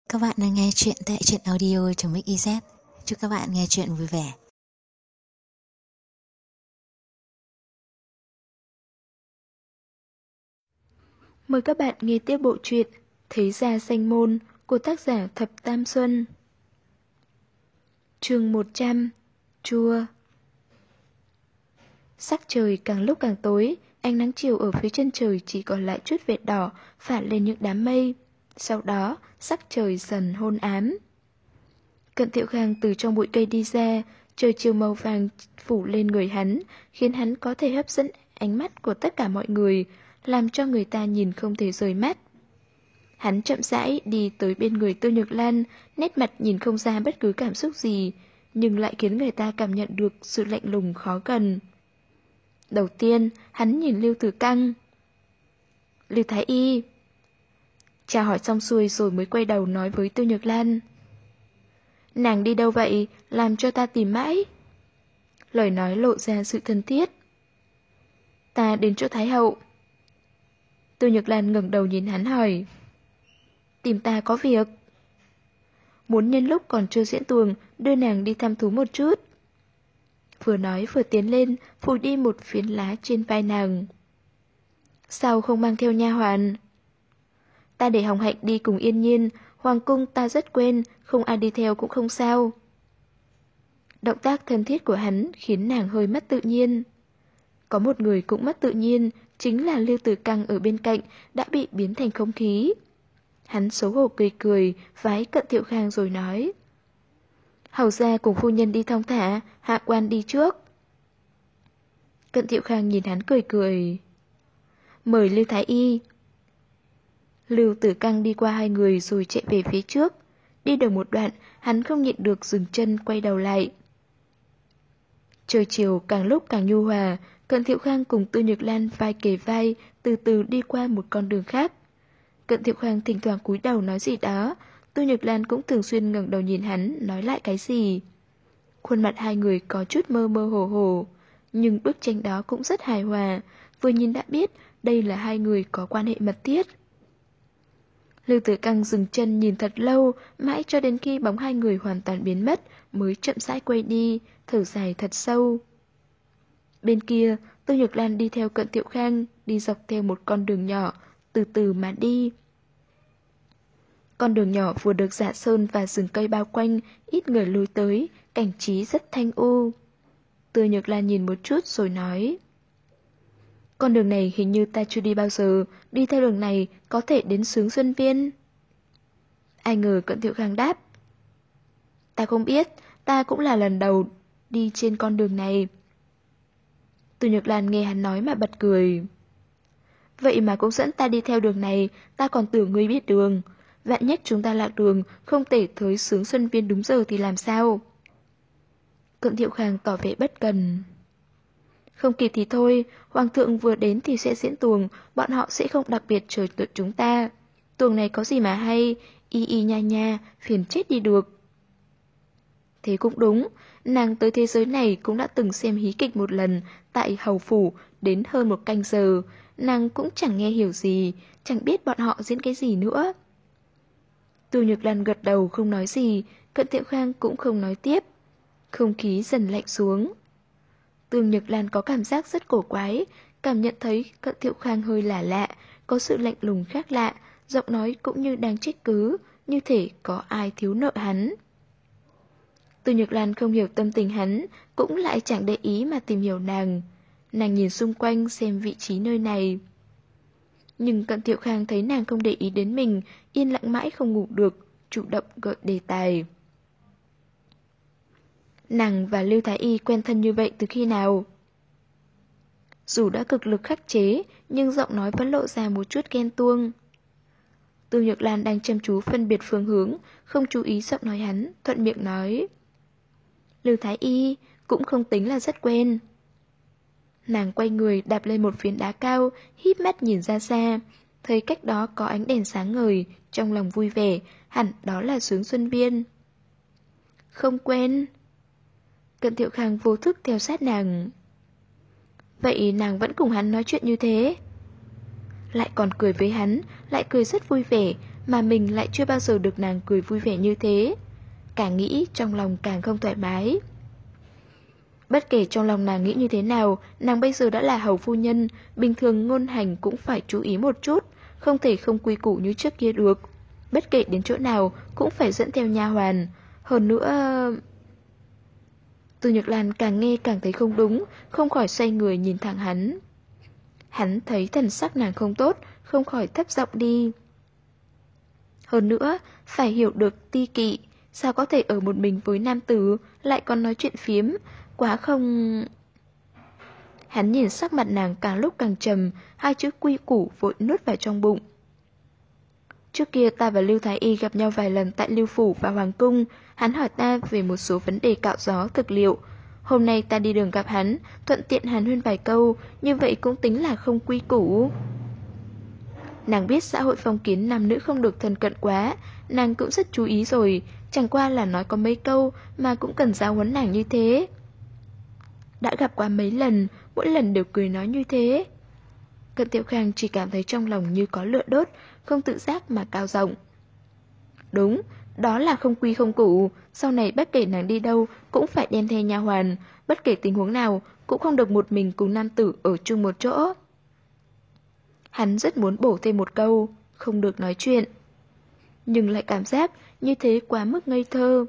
Các bạn đang nghe chuyện tại truyện audio.mix.iz. Chúc các bạn nghe chuyện vui vẻ. Mời các bạn nghe tiếp bộ truyện Thế Gia Danh Môn của tác giả Thập Tam Xuân. Chương 100. Chua. Sắc trời càng lúc càng tối, ánh nắng chiều ở phía chân trời chỉ còn lại chút vệt đỏ phản lên những đám mây. Sau đó, sắc trời dần hôn ám. Cận Thiệu Khang từ trong bụi cây đi ra, trời chiều màu vàng phủ lên người hắn, khiến hắn có thể hấp dẫn ánh mắt của tất cả mọi người, làm cho người ta nhìn không thể rời mắt. Hắn chậm rãi đi tới bên người Tư Nhược Lan, nét mặt nhìn không ra bất cứ cảm xúc gì, nhưng lại khiến người ta cảm nhận được sự lạnh lùng khó gần. Đầu tiên, hắn nhìn Lưu Tử Căng. Lưu Thái Y. Chào hỏi xong xuôi rồi mới quay đầu nói với Tư Nhược Lan. Nàng đi đâu vậy, làm cho ta tìm mãi. Lời nói lộ ra sự thân thiết. Ta đến chỗ Thái Hậu. Tư Nhược Lan ngẩng đầu nhìn hắn hỏi. Tìm ta có việc. Muốn nhân lúc còn chưa diễn tuồng, đưa nàng đi thăm thú một chút. Vừa nói vừa tiến lên, phủi đi một phiến lá trên vai nàng. Sao không mang theo nha hoàn? Ta để Hồng Hạnh đi cùng Yên Nhiên, hoàng cung ta rất quên, không ai đi theo cũng không sao. Động tác thân thiết của hắn khiến nàng hơi mất tự nhiên. Có một người cũng mất tự nhiên, chính là Lưu Tử Căng ở bên cạnh đã bị biến thành không khí. Hắn xấu hổ cười cười, vái Cận Thiệu Khang rồi nói. Hầu gia cùng phu nhân đi thong thả, hạ quan đi trước. Cận Thiệu Khang nhìn hắn cười cười. Mời Lưu Thái Y. Lưu Tử Căng đi qua hai người rồi chạy về phía trước. Đi được một đoạn, hắn không nhịn được dừng chân quay đầu lại. Trời chiều càng lúc càng nhu hòa, Cận Thiệu Khang cùng Tư Nhược Lan vai kề vai, từ từ đi qua một con đường khác. Cận Thiệu Khang thỉnh thoảng cúi đầu nói gì đó, Tư Nhược Lan cũng thường xuyên ngẩng đầu nhìn hắn, nói lại cái gì. Khuôn mặt hai người có chút mơ mơ hồ hồ, nhưng bức tranh đó cũng rất hài hòa, vừa nhìn đã biết đây là hai người có quan hệ mật thiết. Lưu Tử Căng dừng chân nhìn thật lâu, mãi cho đến khi bóng hai người hoàn toàn biến mất, mới chậm rãi quay đi, thở dài thật sâu. Bên kia, Tư Nhược Lan đi theo Cận Thiệu Khang, đi dọc theo một con đường nhỏ, từ từ mà đi. Con đường nhỏ vừa được rạ sơn và rừng cây bao quanh, ít người lui tới, cảnh trí rất thanh u. Tư Nhược Lan nhìn một chút rồi nói. Con đường này hình như ta chưa đi bao giờ, đi theo đường này có thể đến Sướng Xuân Viên. Ai ngờ Cận Thiệu Khang đáp. Ta không biết, ta cũng là lần đầu đi trên con đường này. Tư Nhược Lan nghe hắn nói mà bật cười. Vậy mà cũng dẫn ta đi theo đường này, ta còn tưởng ngươi biết đường. Vạn nhất chúng ta lạc đường, không thể tới Sướng Xuân Viên đúng giờ thì làm sao? Cận Thiệu Khang tỏ vẻ bất cần. Không kịp thì thôi, hoàng thượng vừa đến thì sẽ diễn tuồng, bọn họ sẽ không đặc biệt chờ đợi chúng ta. Tuồng này có gì mà hay, y y nha nha, phiền chết đi được. Thế cũng đúng, nàng tới thế giới này cũng đã từng xem hí kịch một lần, tại Hầu Phủ, đến hơn một canh giờ. Nàng cũng chẳng nghe hiểu gì, chẳng biết bọn họ diễn cái gì nữa. Tư Nhược Lan gật đầu không nói gì, Cận Thiệu Khang cũng không nói tiếp. Không khí dần lạnh xuống. Tư Nhược Lan có cảm giác rất cổ quái, cảm nhận thấy Cận Thiệu Khang hơi lạ lạ, có sự lạnh lùng khác lạ, giọng nói cũng như đang trách cứ, như thể có ai thiếu nợ hắn. Tư Nhược Lan không hiểu tâm tình hắn, cũng lại chẳng để ý mà tìm hiểu nàng. Nàng nhìn xung quanh xem vị trí nơi này. Nhưng Cận Thiệu Khang thấy nàng không để ý đến mình, yên lặng mãi không ngủ được, chủ động gợi đề tài. Nàng và Lưu Thái Y quen thân như vậy từ khi nào? Dù đã cực lực khắc chế, nhưng giọng nói vẫn lộ ra một chút ghen tuông. Tư Nhược Lan đang chăm chú phân biệt phương hướng, không chú ý giọng nói hắn, thuận miệng nói. Lưu Thái Y cũng không tính là rất quen. Nàng quay người đạp lên một phiến đá cao, híp mắt nhìn ra xa, thấy cách đó có ánh đèn sáng ngời, trong lòng vui vẻ, hẳn đó là Sướng Xuân Viên. Không quen. Cận Thiệu Khang vô thức theo sát nàng. Vậy nàng vẫn cùng hắn nói chuyện như thế? Lại còn cười với hắn, lại cười rất vui vẻ, mà mình lại chưa bao giờ được nàng cười vui vẻ như thế. Càng nghĩ trong lòng càng không thoải mái. Bất kể trong lòng nàng nghĩ như thế nào, nàng bây giờ đã là hầu phu nhân, bình thường ngôn hành cũng phải chú ý một chút, không thể không quy củ như trước kia được. Bất kể đến chỗ nào cũng phải dẫn theo nha hoàn. Hơn nữa... Từ Nhược Lan càng nghe càng thấy không đúng, không khỏi xoay người nhìn thẳng hắn. Hắn thấy thần sắc nàng không tốt, không khỏi thấp giọng đi. Hơn nữa, phải hiểu được ti kỵ, sao có thể ở một mình với nam tử, lại còn nói chuyện phiếm, quá không... Hắn nhìn sắc mặt nàng càng lúc càng trầm, hai chữ quy củ vội nuốt vào trong bụng. Trước kia ta và Lưu Thái Y gặp nhau vài lần tại Lưu Phủ và Hoàng Cung, hắn hỏi ta về một số vấn đề cạo gió thực liệu. Hôm nay ta đi đường gặp hắn, thuận tiện hàn huyên vài câu, như vậy cũng tính là không quy củ. Nàng biết xã hội phong kiến nam nữ không được thân cận quá, nàng cũng rất chú ý rồi, chẳng qua là nói có mấy câu mà cũng cần giáo huấn nàng như thế. Đã gặp qua mấy lần, mỗi lần đều cười nói như thế. Cận Tiểu Khang chỉ cảm thấy trong lòng như có lửa đốt, không tự giác mà cao giọng. Đúng, đó là không quy không củ, sau này bất kể nàng đi đâu cũng phải đem theo nha hoàn, bất kể tình huống nào cũng không được một mình cùng nam tử ở chung một chỗ. Hắn rất muốn bổ thêm một câu, không được nói chuyện. Nhưng lại cảm giác như thế quá mức ngây thơ.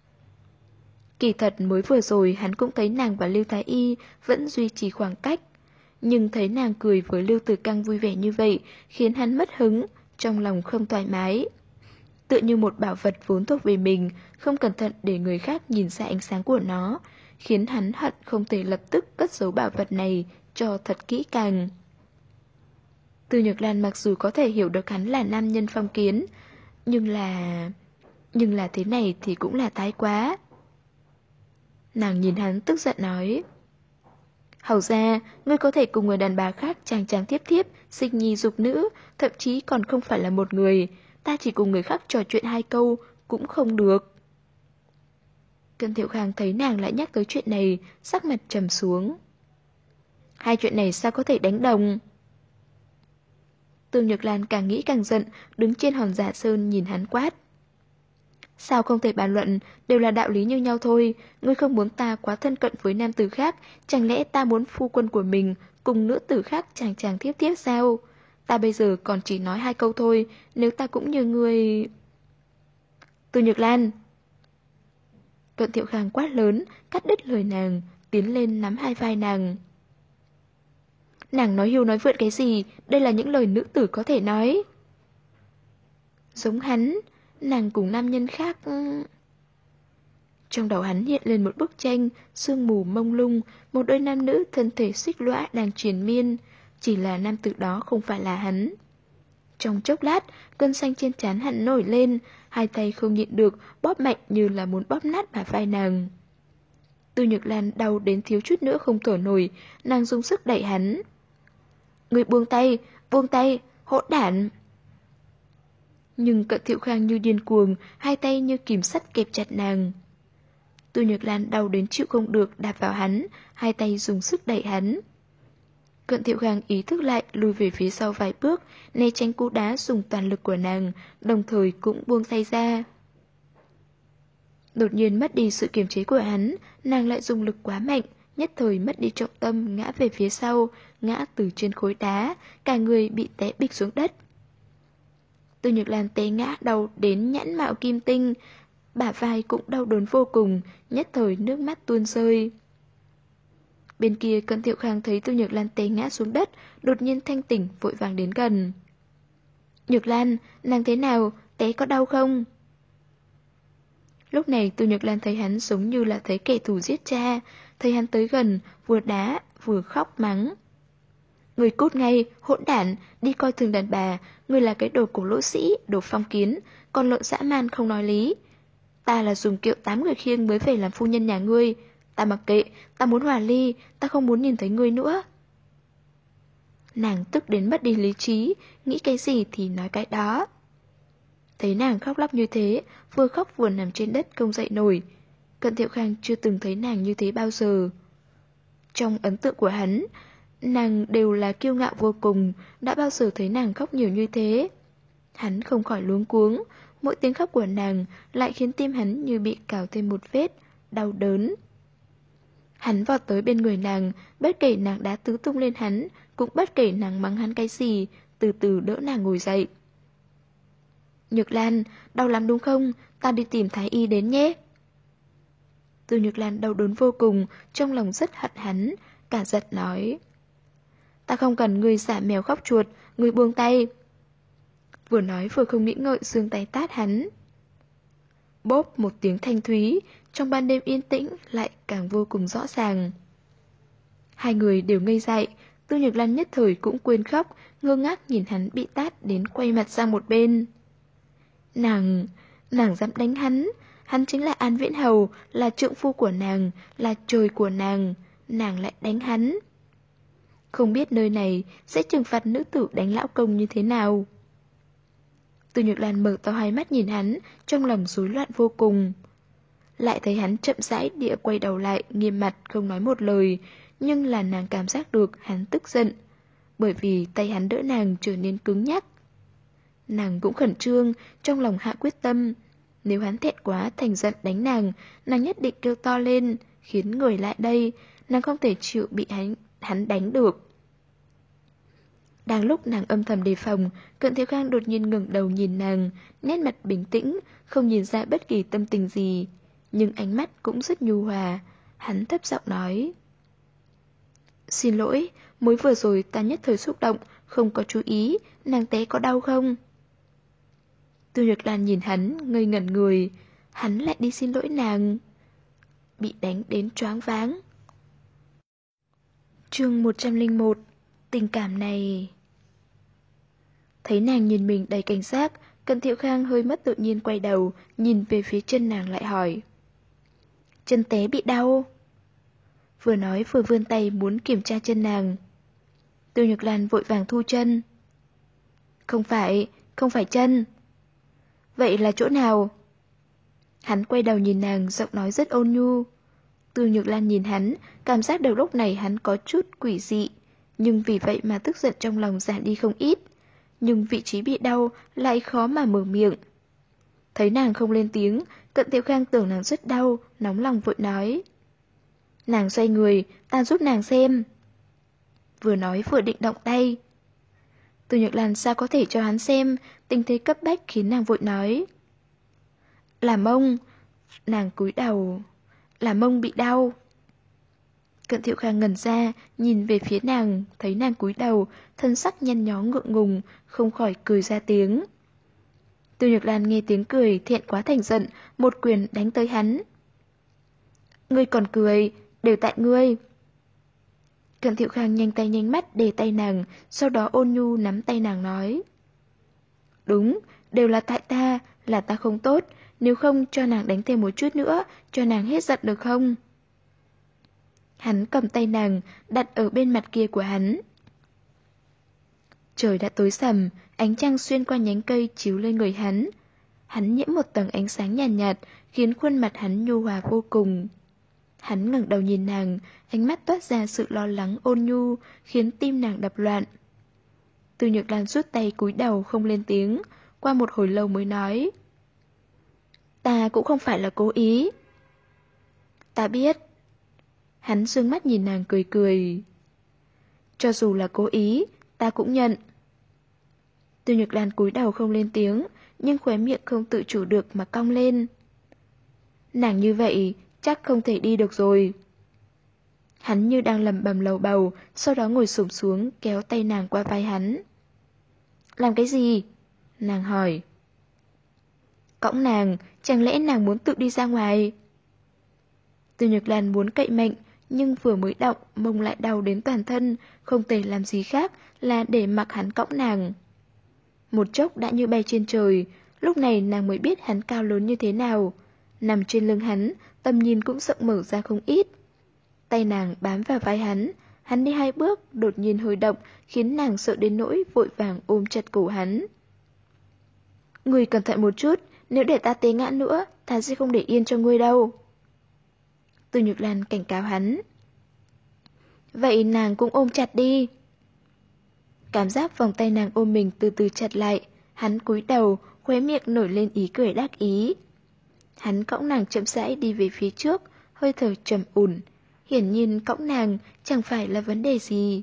Kỳ thật mới vừa rồi hắn cũng thấy nàng và Lưu Thái Y vẫn duy trì khoảng cách. Nhưng thấy nàng cười với Lưu Tử Căng vui vẻ như vậy khiến hắn mất hứng, trong lòng không thoải mái. Tựa như một bảo vật vốn thuộc về mình, không cẩn thận để người khác nhìn ra ánh sáng của nó, khiến hắn hận không thể lập tức cất giấu bảo vật này cho thật kỹ càng. Từ Nhược Lan mặc dù có thể hiểu được hắn là nam nhân phong kiến, nhưng là thế này thì cũng là thái quá. Nàng nhìn hắn tức giận nói. Hầu ra, ngươi có thể cùng người đàn bà khác chàng chàng tiếp tiếp, sinh nhi dục nữ, thậm chí còn không phải là một người. Ta chỉ cùng người khác trò chuyện hai câu, cũng không được. Cận Thiệu Khang thấy nàng lại nhắc tới chuyện này, sắc mặt trầm xuống. Hai chuyện này sao có thể đánh đồng? Tương Nhược Lan càng nghĩ càng giận, đứng trên hòn giả sơn nhìn hắn quát. Sao không thể bàn luận, đều là đạo lý như nhau thôi, ngươi không muốn ta quá thân cận với nam tử khác, chẳng lẽ ta muốn phu quân của mình cùng nữ tử khác chàng chàng tiếp tiếp sao? Ta bây giờ còn chỉ nói hai câu thôi, nếu ta cũng như ngươi... Từ Nhược Lan! Cận Thiệu Khang quát lớn, cắt đứt lời nàng, tiến lên nắm hai vai nàng. Nàng nói hưu nói vượn cái gì, đây là những lời nữ tử có thể nói. Giống hắn, nàng cùng nam nhân khác... Trong đầu hắn hiện lên một bức tranh, sương mù mông lung, một đôi nam nữ thân thể xích lõa đang triền miên, chỉ là nam tử đó không phải là hắn. Trong chốc lát, cơn xanh trên trán hắn nổi lên, hai tay không nhịn được, bóp mạnh như là muốn bóp nát bả vai nàng. Tư Nhược Lan đau đến thiếu chút nữa không thở nổi, nàng dùng sức đẩy hắn. Người buông tay, hỗn đản! Nhưng Cận Thiệu Khang như điên cuồng, hai tay như kìm sắt kẹp chặt nàng. Tư Nhược Lan đau đến chịu không được đạp vào hắn, hai tay dùng sức đẩy hắn. Cận Thiệu Khang ý thức lại lùi về phía sau vài bước, né tránh cú đá dùng toàn lực của nàng, đồng thời cũng buông tay ra. Đột nhiên mất đi sự kiềm chế của hắn, nàng lại dùng lực quá mạnh, nhất thời mất đi trọng tâm ngã về phía sau, ngã từ trên khối đá, cả người bị té bịch xuống đất. Tư Nhược Lan té ngã đau đến nhãn mạo kim tinh, bả vai cũng đau đớn vô cùng, nhất thời nước mắt tuôn rơi. Bên kia Cận Thiệu Khang thấy Tư Nhược Lan té ngã xuống đất, đột nhiên thanh tỉnh vội vàng đến gần. Nhược Lan, nàng thế nào, té có đau không? Lúc này Tư Nhược Lan thấy hắn giống như là thấy kẻ thù giết cha, thấy hắn tới gần, vừa đá, vừa khóc mắng. Người cút ngay, hỗn đản, đi coi thường đàn bà, người là cái đồ cổ lỗ sĩ, đồ phong kiến, con lợn dã man không nói lý. Ta là dùng kiệu 8 người khiêng mới về làm phu nhân nhà ngươi, ta mặc kệ, ta muốn hòa ly, ta không muốn nhìn thấy ngươi nữa. Nàng tức đến mất đi lý trí, nghĩ cái gì thì nói cái đó. Thấy nàng khóc lóc như thế, vừa khóc vừa nằm trên đất không dậy nổi. Cận Thiệu Khang chưa từng thấy nàng như thế bao giờ. Trong ấn tượng của hắn, nàng đều là kiêu ngạo vô cùng, đã bao giờ thấy nàng khóc nhiều như thế. Hắn không khỏi luống cuống, mỗi tiếng khóc của nàng lại khiến tim hắn như bị cào thêm một vết, đau đớn. Hắn vọt tới bên người nàng, bất kể nàng đá tứ tung lên hắn, cũng bất kể nàng mắng hắn cái gì, từ từ đỡ nàng ngồi dậy. Nhược Lan, đau lắm đúng không? Ta đi tìm thái y đến nhé. Từ Nhược Lan đau đớn vô cùng, trong lòng rất hận hắn, cả giận nói. Ta không cần ngươi giả mèo khóc chuột, ngươi buông tay. Vừa nói vừa không nghĩ ngợi giương tay tát hắn. Bốp một tiếng thanh thúy, trong ban đêm yên tĩnh lại càng vô cùng rõ ràng. Hai người đều ngây dại, Tư Nhược Lan nhất thời cũng quên khóc, ngơ ngác nhìn hắn bị tát đến quay mặt sang một bên. Nàng dám đánh hắn chính là An Viễn Hầu, là trượng phu của nàng, là trời của nàng lại đánh hắn. Không biết nơi này sẽ trừng phạt nữ tử đánh lão công như thế nào. Từ Nhược Lan mở to hai mắt nhìn hắn, trong lòng rối loạn vô cùng. Lại thấy hắn chậm rãi địa quay đầu lại, nghiêm mặt không nói một lời, nhưng là nàng cảm giác được hắn tức giận, bởi vì tay hắn đỡ nàng trở nên cứng nhắc. Nàng cũng khẩn trương, trong lòng hạ quyết tâm. Nếu hắn thẹn quá thành giận đánh nàng nhất định kêu to lên, khiến người lại đây, nàng không thể chịu bị hắn đánh được. Đang lúc nàng âm thầm đề phòng, Cận Thiếu Khang đột nhiên ngẩng đầu nhìn nàng, nét mặt bình tĩnh, không nhìn ra bất kỳ tâm tình gì, nhưng ánh mắt cũng rất nhu hòa. Hắn thấp giọng nói: Xin lỗi, mới vừa rồi ta nhất thời xúc động, không có chú ý, nàng té có đau không? Tư Nhược Lan nhìn hắn, ngây ngẩn người, hắn lại đi xin lỗi nàng. Bị đánh đến choáng váng. Chương 101. Tình cảm này. Thấy nàng nhìn mình đầy cảnh giác, Cận Thiệu Khang hơi mất tự nhiên quay đầu, nhìn về phía chân nàng lại hỏi: Chân té bị đau? Vừa nói vừa vươn tay muốn kiểm tra chân nàng. Tư Nhược Lan vội vàng thu chân. Không phải chân. Vậy là chỗ nào? Hắn quay đầu nhìn nàng, giọng nói rất ôn nhu. Tư Nhược Lan nhìn hắn, cảm giác đầu lúc này hắn có chút quỷ dị, nhưng vì vậy mà tức giận trong lòng giảm đi không ít. Nhưng vị trí bị đau lại khó mà mở miệng. Thấy nàng không lên tiếng, Cận Tiểu Khang tưởng nàng rất đau, nóng lòng vội nói: Nàng xoay người, ta giúp nàng xem. Vừa nói vừa định động tay. Tư Nhược Lan sao có thể cho hắn xem, tình thế cấp bách khiến nàng vội nói: Là mông. Nàng cúi đầu. Là mông bị đau. Cận Thiệu Khang ngẩn ra, nhìn về phía nàng, thấy nàng cúi đầu, thân sắc nhăn nhó ngượng ngùng, không khỏi cười ra tiếng. Tư Nhược Lan nghe tiếng cười, thẹn quá thành giận, một quyền đánh tới hắn. Ngươi còn cười, đều tại ngươi. Cận Thiệu Khang nhanh tay nhanh mắt để tay nàng, sau đó ôn nhu nắm tay nàng nói: Đúng, đều là tại ta, là ta không tốt, nếu không cho nàng đánh thêm một chút nữa, cho nàng hết giận được không? Hắn cầm tay nàng, đặt ở bên mặt kia của hắn. Trời đã tối sầm, ánh trăng xuyên qua nhánh cây chiếu lên người hắn. Hắn nhiễm một tầng ánh sáng nhàn nhạt, khiến khuôn mặt hắn nhu hòa vô cùng. Hắn ngẩng đầu nhìn nàng, ánh mắt toát ra sự lo lắng ôn nhu, khiến tim nàng đập loạn. Tư Nhược Lan rút tay cúi đầu không lên tiếng, qua một hồi lâu mới nói: Ta cũng không phải là cố ý. Ta biết. Hắn dương mắt nhìn nàng cười cười. Cho dù là cố ý, ta cũng nhận. Tư Nhược Lan cúi đầu không lên tiếng, nhưng khóe miệng không tự chủ được mà cong lên. Nàng như vậy, chắc không thể đi được rồi. Hắn như đang lẩm bẩm lầu bầu, sau đó ngồi xổm xuống kéo tay nàng qua vai hắn. Làm cái gì? Nàng hỏi. Cõng nàng, chẳng lẽ nàng muốn tự đi ra ngoài? Tư Nhược Lan muốn cậy mạnh, nhưng vừa mới động, mông lại đau đến toàn thân, không thể làm gì khác là để mặc hắn cõng nàng. Một chốc đã như bay trên trời, lúc này nàng mới biết hắn cao lớn như thế nào. Nằm trên lưng hắn, tầm nhìn cũng rộng mở ra không ít. Tay nàng bám vào vai hắn đi 2 bước, đột nhiên hơi động, khiến nàng sợ đến nỗi vội vàng ôm chặt cổ hắn. Ngươi cẩn thận một chút, nếu để ta té ngã nữa, ta sẽ không để yên cho ngươi đâu. Tư Nhược Lan cảnh cáo hắn. Vậy nàng cũng ôm chặt đi. Cảm giác vòng tay nàng ôm mình từ từ chặt lại, Hắn cúi đầu, khóe miệng nổi lên ý cười đắc ý. Hắn cõng nàng chậm rãi đi về phía trước, hơi thở trầm ổn. Hiển nhiên cõng nàng chẳng phải là vấn đề gì.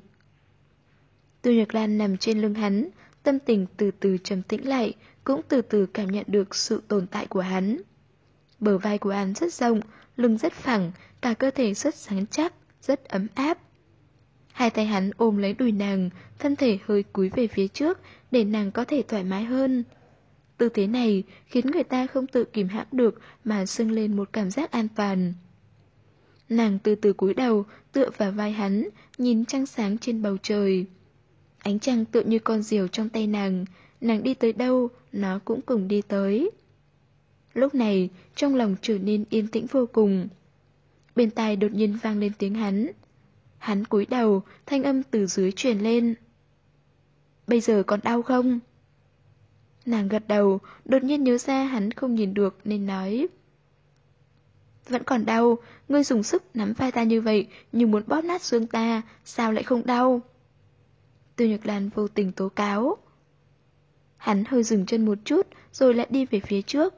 Tư Nhược Lan nằm trên lưng hắn, tâm tình từ từ trầm tĩnh lại, cũng từ từ cảm nhận được sự tồn tại của hắn. Bờ vai của hắn rất rộng, lưng rất phẳng, cả cơ thể rất rắn chắc, rất ấm áp. Hai tay hắn ôm lấy đùi nàng, thân thể hơi cúi về phía trước để nàng có thể thoải mái hơn. Tư thế này khiến người ta không tự kìm hãm được mà dâng lên một cảm giác an toàn. Nàng từ từ cúi đầu, tựa vào vai hắn, nhìn trăng sáng trên bầu trời. Ánh trăng tựa như con diều trong tay nàng đi tới đâu, nó cũng cùng đi tới. Lúc này, trong lòng trở nên yên tĩnh vô cùng. Bên tai đột nhiên vang lên tiếng hắn. Hắn cúi đầu, thanh âm từ dưới truyền lên. Bây giờ còn đau không? Nàng gật đầu, đột nhiên nhớ ra hắn không nhìn được nên nói. Vẫn còn đau, ngươi dùng sức nắm vai ta như vậy, như muốn bóp nát xương ta, sao lại không đau? Tư Nhược Lan vô tình tố cáo. Hắn hơi dừng chân một chút, rồi lại đi về phía trước.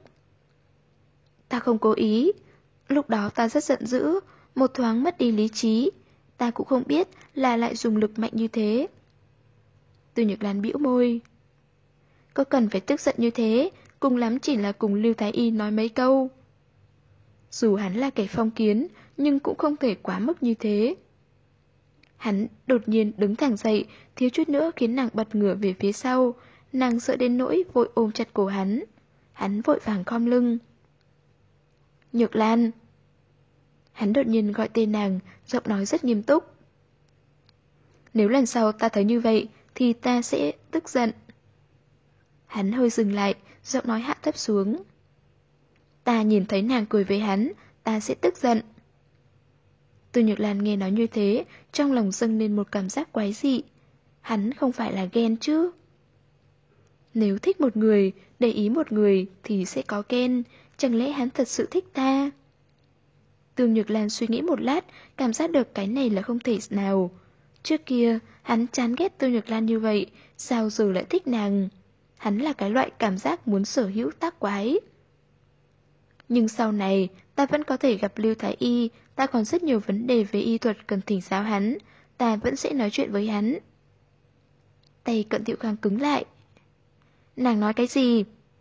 Ta không cố ý. Lúc đó ta rất giận dữ, một thoáng mất đi lý trí. Ta cũng không biết là lại dùng lực mạnh như thế. Tư Nhược Lan bĩu môi. Có cần phải tức giận như thế, cùng lắm chỉ là cùng Lưu Thái Y nói mấy câu. Dù hắn là kẻ phong kiến, nhưng cũng không thể quá mức như thế. Hắn đột nhiên đứng thẳng dậy, thiếu chút nữa khiến nàng bật ngửa về phía sau. Nàng sợ đến nỗi vội ôm chặt cổ hắn. Hắn vội vàng khom lưng. Nhược Lan. Hắn đột nhiên gọi tên nàng, giọng nói rất nghiêm túc. Nếu lần sau ta thấy như vậy, thì ta sẽ tức giận. Hắn hơi dừng lại, giọng nói hạ thấp xuống. Ta nhìn thấy nàng cười với hắn, ta sẽ tức giận. Tư Nhược Lan nghe nói như thế, trong lòng dâng lên một cảm giác quái dị. Hắn không phải là ghen chứ? Nếu thích một người, để ý một người thì sẽ có ghen, chẳng lẽ hắn thật sự thích ta? Tư Nhược Lan suy nghĩ một lát, cảm giác được cái này là không thể nào. Trước kia, hắn chán ghét Tư Nhược Lan như vậy, sao giờ lại thích nàng? Hắn là cái loại cảm giác muốn sở hữu tác quái. Nhưng sau này, ta vẫn có thể gặp Lưu Thái Y, ta còn rất nhiều vấn đề về y thuật cần thỉnh giáo hắn, ta vẫn sẽ nói chuyện với hắn. Tay Cận Thiệu Khang cứng lại. Nàng nói cái gì?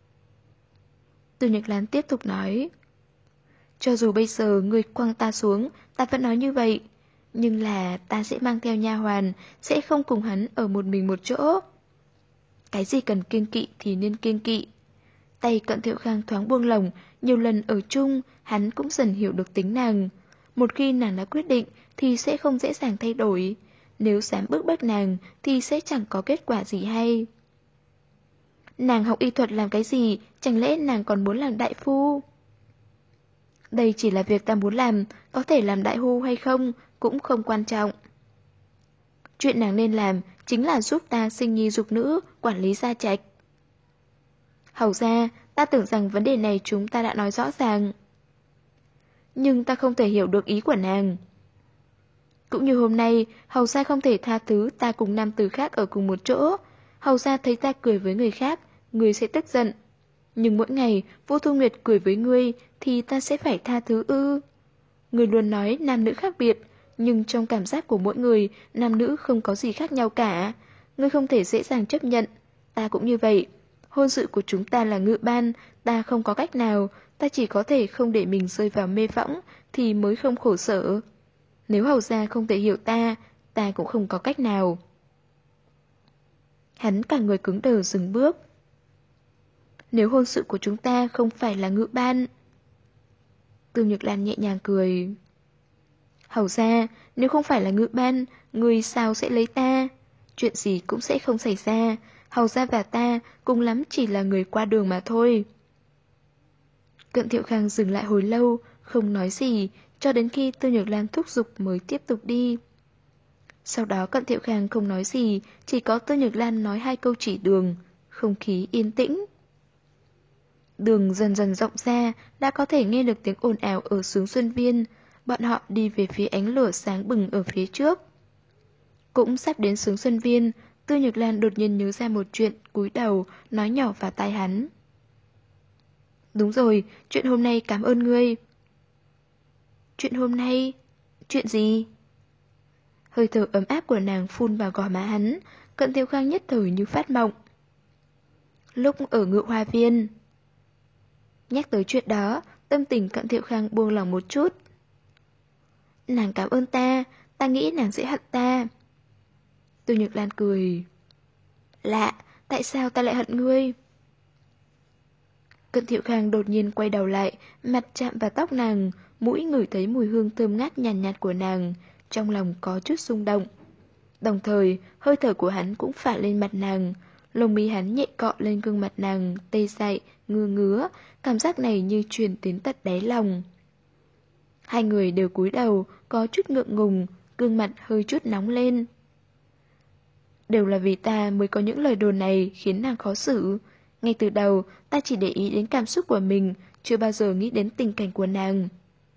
Tư Nhược Lan tiếp tục nói. Cho dù bây giờ ngươi quăng ta xuống, ta vẫn nói như vậy. Nhưng là ta sẽ mang theo nha hoàn, sẽ không cùng hắn ở một mình một chỗ. Cái gì cần kiêng kỵ thì nên kiêng kỵ. Tay Cận Thiệu Khang thoáng buông lỏng, nhiều lần ở chung, hắn cũng dần hiểu được tính nàng. Một khi nàng đã quyết định thì sẽ không dễ dàng thay đổi. Nếu dám bức bách nàng thì sẽ chẳng có kết quả gì hay. Nàng học y thuật làm cái gì, chẳng lẽ nàng còn muốn làm đại phu? Đây chỉ là việc ta muốn làm, có thể làm đại phu hay không cũng không quan trọng. Chuyện nàng nên làm chính là giúp ta sinh nhi dục nữ, quản lý gia trạch. Hầu ra, ta tưởng rằng vấn đề này chúng ta đã nói rõ ràng. Nhưng ta không thể hiểu được ý của nàng. Cũng như hôm nay, hầu ra không thể tha thứ ta cùng nam tử khác ở cùng một chỗ. Hầu ra thấy ta cười với người khác, người sẽ tức giận. Nhưng mỗi ngày, Vũ Thu Nguyệt cười với ngươi thì ta sẽ phải tha thứ ư? Ngươi luôn nói nam nữ khác biệt, nhưng trong cảm giác của mỗi người, nam nữ không có gì khác nhau cả. Ngươi không thể dễ dàng chấp nhận. Ta cũng như vậy. Hôn sự của chúng ta là ngự ban, ta không có cách nào, ta chỉ có thể không để mình rơi vào mê võng thì mới không khổ sở. Nếu hầu gia không thể hiểu ta, ta cũng không có cách nào. Hắn cả người cứng đờ dừng bước. Nếu hôn sự của chúng ta không phải là ngự ban. Tư Nhược Lan nhẹ nhàng cười. Hầu ra, nếu không phải là ngự ban, người sao sẽ lấy ta? Chuyện gì cũng sẽ không xảy ra. Hầu ra và ta cùng lắm chỉ là người qua đường mà thôi. Cận Thiệu Khang dừng lại hồi lâu, không nói gì, cho đến khi Tư Nhược Lan thúc giục mới tiếp tục đi. Sau đó Cận Thiệu Khang không nói gì, chỉ có Tư Nhược Lan nói hai câu chỉ đường, không khí yên tĩnh. Đường dần dần rộng ra, đã có thể nghe được tiếng ồn ào ở xướng Xuân Viên, bọn họ đi về phía ánh lửa sáng bừng ở phía trước. Cũng sắp đến xướng Xuân Viên, Tư Nhược Lan đột nhiên nhớ ra một chuyện, cúi đầu, nói nhỏ vào tai hắn. Đúng rồi, chuyện hôm nay cảm ơn ngươi. Chuyện hôm nay? Chuyện gì? Hơi thở ấm áp của nàng phun vào gò má hắn, Cận Tiểu Khang nhất thời như phát mộng. Lúc ở Ngự Hoa Viên. Nhắc tới chuyện đó, tâm tình Cận Tiểu Khang buông lỏng một chút. Nàng cảm ơn ta, ta nghĩ nàng sẽ hận ta. Tư Nhược Lan cười. Lạ, tại sao ta lại hận ngươi? Cận Thiệu Khang đột nhiên quay đầu lại, mặt chạm vào tóc nàng, mũi ngửi thấy mùi hương thơm ngát nhàn nhạt của nàng, trong lòng có chút xung động. Đồng thời, hơi thở của hắn cũng phả lên mặt nàng, lông mi hắn nhẹ cọ lên gương mặt nàng, tê dại, ngứa ngứa, cảm giác này như truyền đến tận đáy lòng. Hai người đều cúi đầu, có chút ngượng ngùng, gương mặt hơi chút nóng lên. Đều là vì ta mới có những lời đồn này khiến nàng khó xử. Ngay từ đầu, ta chỉ để ý đến cảm xúc của mình, chưa bao giờ nghĩ đến tình cảnh của nàng.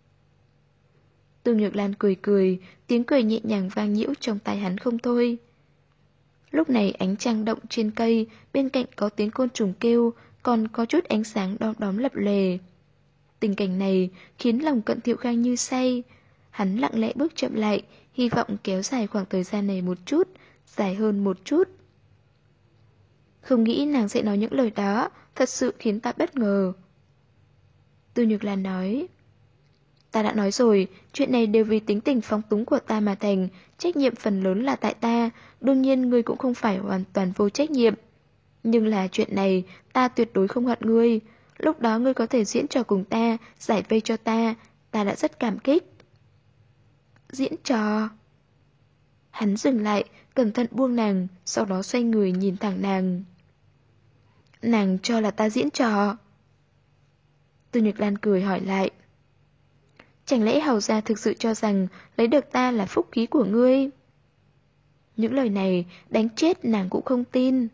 Tư Nhược Lan cười cười, tiếng cười nhẹ nhàng vang nhiễu trong tai hắn không thôi. Lúc này ánh trăng động trên cây, bên cạnh có tiếng côn trùng kêu, còn có chút ánh sáng đom đóm lập lề. Tình cảnh này khiến lòng Cận Thiệu Khang như say. Hắn lặng lẽ bước chậm lại, hy vọng kéo dài khoảng thời gian này một chút, dài hơn một chút. Không nghĩ nàng sẽ nói những lời đó, thật sự khiến ta bất ngờ. Tư Nhược Lan nói. Ta đã nói rồi, chuyện này đều vì tính tình phóng túng của ta mà thành, trách nhiệm phần lớn là tại ta, đương nhiên ngươi cũng không phải hoàn toàn vô trách nhiệm. Nhưng là chuyện này, ta tuyệt đối không hận ngươi. Lúc đó ngươi có thể diễn trò cùng ta, giải vây cho ta đã rất cảm kích. Diễn trò? Hắn dừng lại, cẩn thận buông nàng, sau đó xoay người nhìn thẳng nàng. Nàng cho là ta diễn trò? Tư Nhược Lan cười hỏi lại. Chẳng lẽ hầu gia thực sự cho rằng lấy được ta là phúc khí của ngươi? Những lời này đánh chết nàng cũng không tin.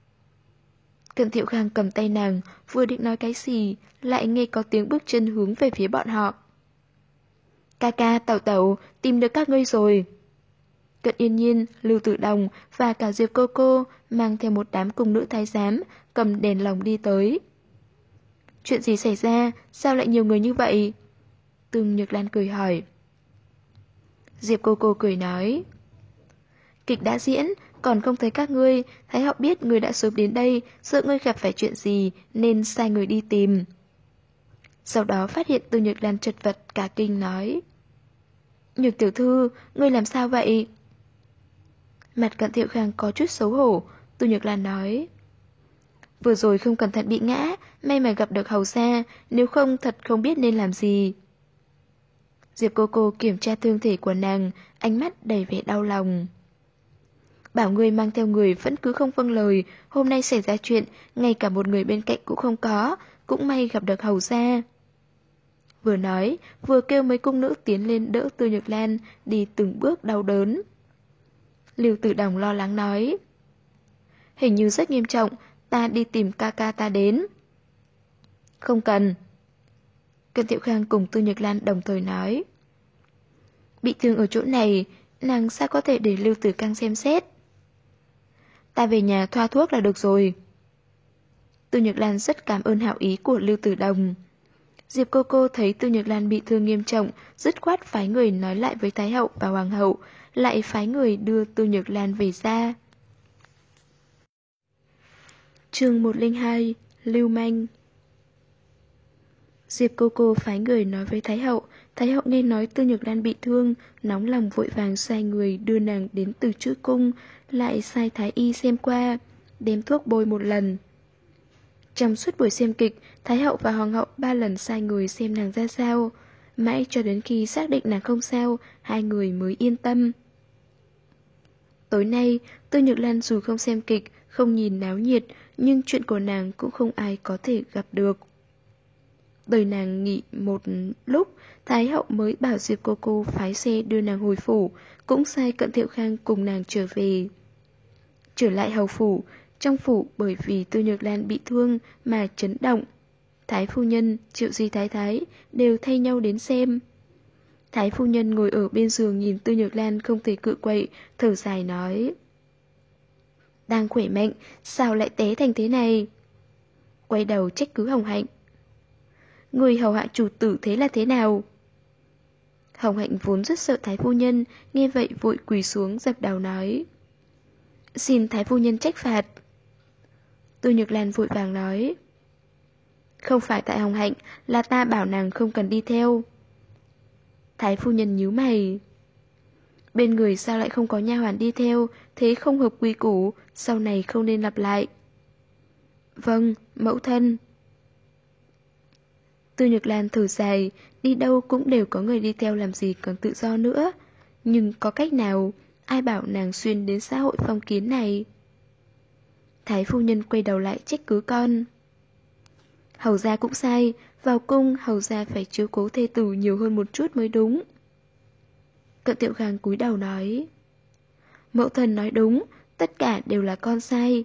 Cận Thiệu Khang cầm tay nàng, vừa định nói cái gì, lại nghe có tiếng bước chân hướng về phía bọn họ. Ca ca, tẩu tẩu, tìm được các ngươi rồi. Cận Yên Nhiên, Lưu Tử Đồng và cả Diệp Cô Cô mang theo một đám cung nữ thái giám, cầm đèn lồng đi tới. Chuyện gì xảy ra, sao lại nhiều người như vậy? Tư Nhược Lan cười hỏi. Diệp Cô Cô cười nói. Kịch đã diễn, còn không thấy các ngươi, Thái Hậu biết ngươi đã sớm đến đây, sợ ngươi gặp phải chuyện gì nên sai người đi tìm. Sau đó phát hiện Tư Nhược Lan chật vật cả kinh nói. Nhược tiểu thư, ngươi làm sao vậy? Mặt Cận Thiệu Khang có chút xấu hổ, Tư Nhược Lan nói. Vừa rồi không cẩn thận bị ngã, may mà gặp được hầu gia, nếu không thật không biết nên làm gì. Diệp Cô Cô kiểm tra thương thể của nàng, ánh mắt đầy vẻ đau lòng. Bảo ngươi mang theo người vẫn cứ không vâng lời, hôm nay xảy ra chuyện, ngay cả một người bên cạnh cũng không có, cũng may gặp được hầu gia. Vừa nói, vừa kêu mấy cung nữ tiến lên đỡ Tư Nhược Lan, đi từng bước đau đớn. Lưu Tử Đồng lo lắng nói. Hình như rất nghiêm trọng, ta đi tìm ca ca ta đến. Không cần. Cận Thiệu Khang cùng Tư Nhược Lan đồng thời nói. Bị thương ở chỗ này, nàng sao có thể để Lưu Tử Cang xem xét? Ta về nhà thoa thuốc là được rồi. Tư Nhược Lan rất cảm ơn hảo ý của Lưu Tử Đồng. Diệp Cô Cô thấy Tư Nhược Lan bị thương nghiêm trọng, dứt khoát phái người nói lại với Thái Hậu và Hoàng Hậu, lại phái người đưa Tư Nhược Lan về ra. Chương 102, Lưu Manh. Diệp Cô Cô phái người nói với Thái Hậu nghe nói Tư Nhược Lan bị thương, nóng lòng vội vàng sai người đưa nàng đến Từ Chữ Cung, lại sai Thái Y xem qua, đem thuốc bôi một lần. Trong suốt buổi xem kịch, Thái Hậu và Hoàng Hậu 3 lần sai người xem nàng ra sao, mãi cho đến khi xác định nàng không sao, hai người mới yên tâm. Tối nay, Tư Nhược Lan dù không xem kịch, không nhìn náo nhiệt, nhưng chuyện của nàng cũng không ai có thể gặp được. Đợi nàng nghỉ một lúc, Thái Hậu mới bảo Diệp Cô Cô phái xe đưa nàng hồi phủ, cũng sai Cận Thiệu Khang cùng nàng trở về. Trở lại hầu phủ, trong phủ bởi vì Tư Nhược Lan bị thương mà chấn động. Thái phu nhân, Triệu Di Thái Thái đều thay nhau đến xem. Thái phu nhân ngồi ở bên giường nhìn Tư Nhược Lan không thể cự quậy, thở dài nói. Đang khỏe mạnh, sao lại té thành thế này? Quay đầu trách cứ Hồng Hạnh. Người hầu hạ chủ tử thế là thế nào? Hồng Hạnh vốn rất sợ Thái phu nhân, nghe vậy vội quỳ xuống dập đầu nói. Xin Thái phu nhân trách phạt. Tô Nhược Lan vội vàng nói. Không phải tại Hồng Hạnh, là ta bảo nàng không cần đi theo. Thái phu nhân nhíu mày. Bên người sao lại không có nha hoàn đi theo, thế không hợp quy củ, sau này không nên lặp lại. Vâng, mẫu thân. Tô Nhược Lan thở dài, đi đâu cũng đều có người đi theo làm gì còn tự do nữa. Nhưng có cách nào, ai bảo nàng xuyên đến xã hội phong kiến này? Thái phu nhân quay đầu lại trách cứ con. Hầu gia cũng sai, vào cung hầu gia phải chiếu cố thê tử nhiều hơn một chút mới đúng. Cận Tiệu Khang cúi đầu nói. Mẫu thân nói đúng, tất cả đều là con sai.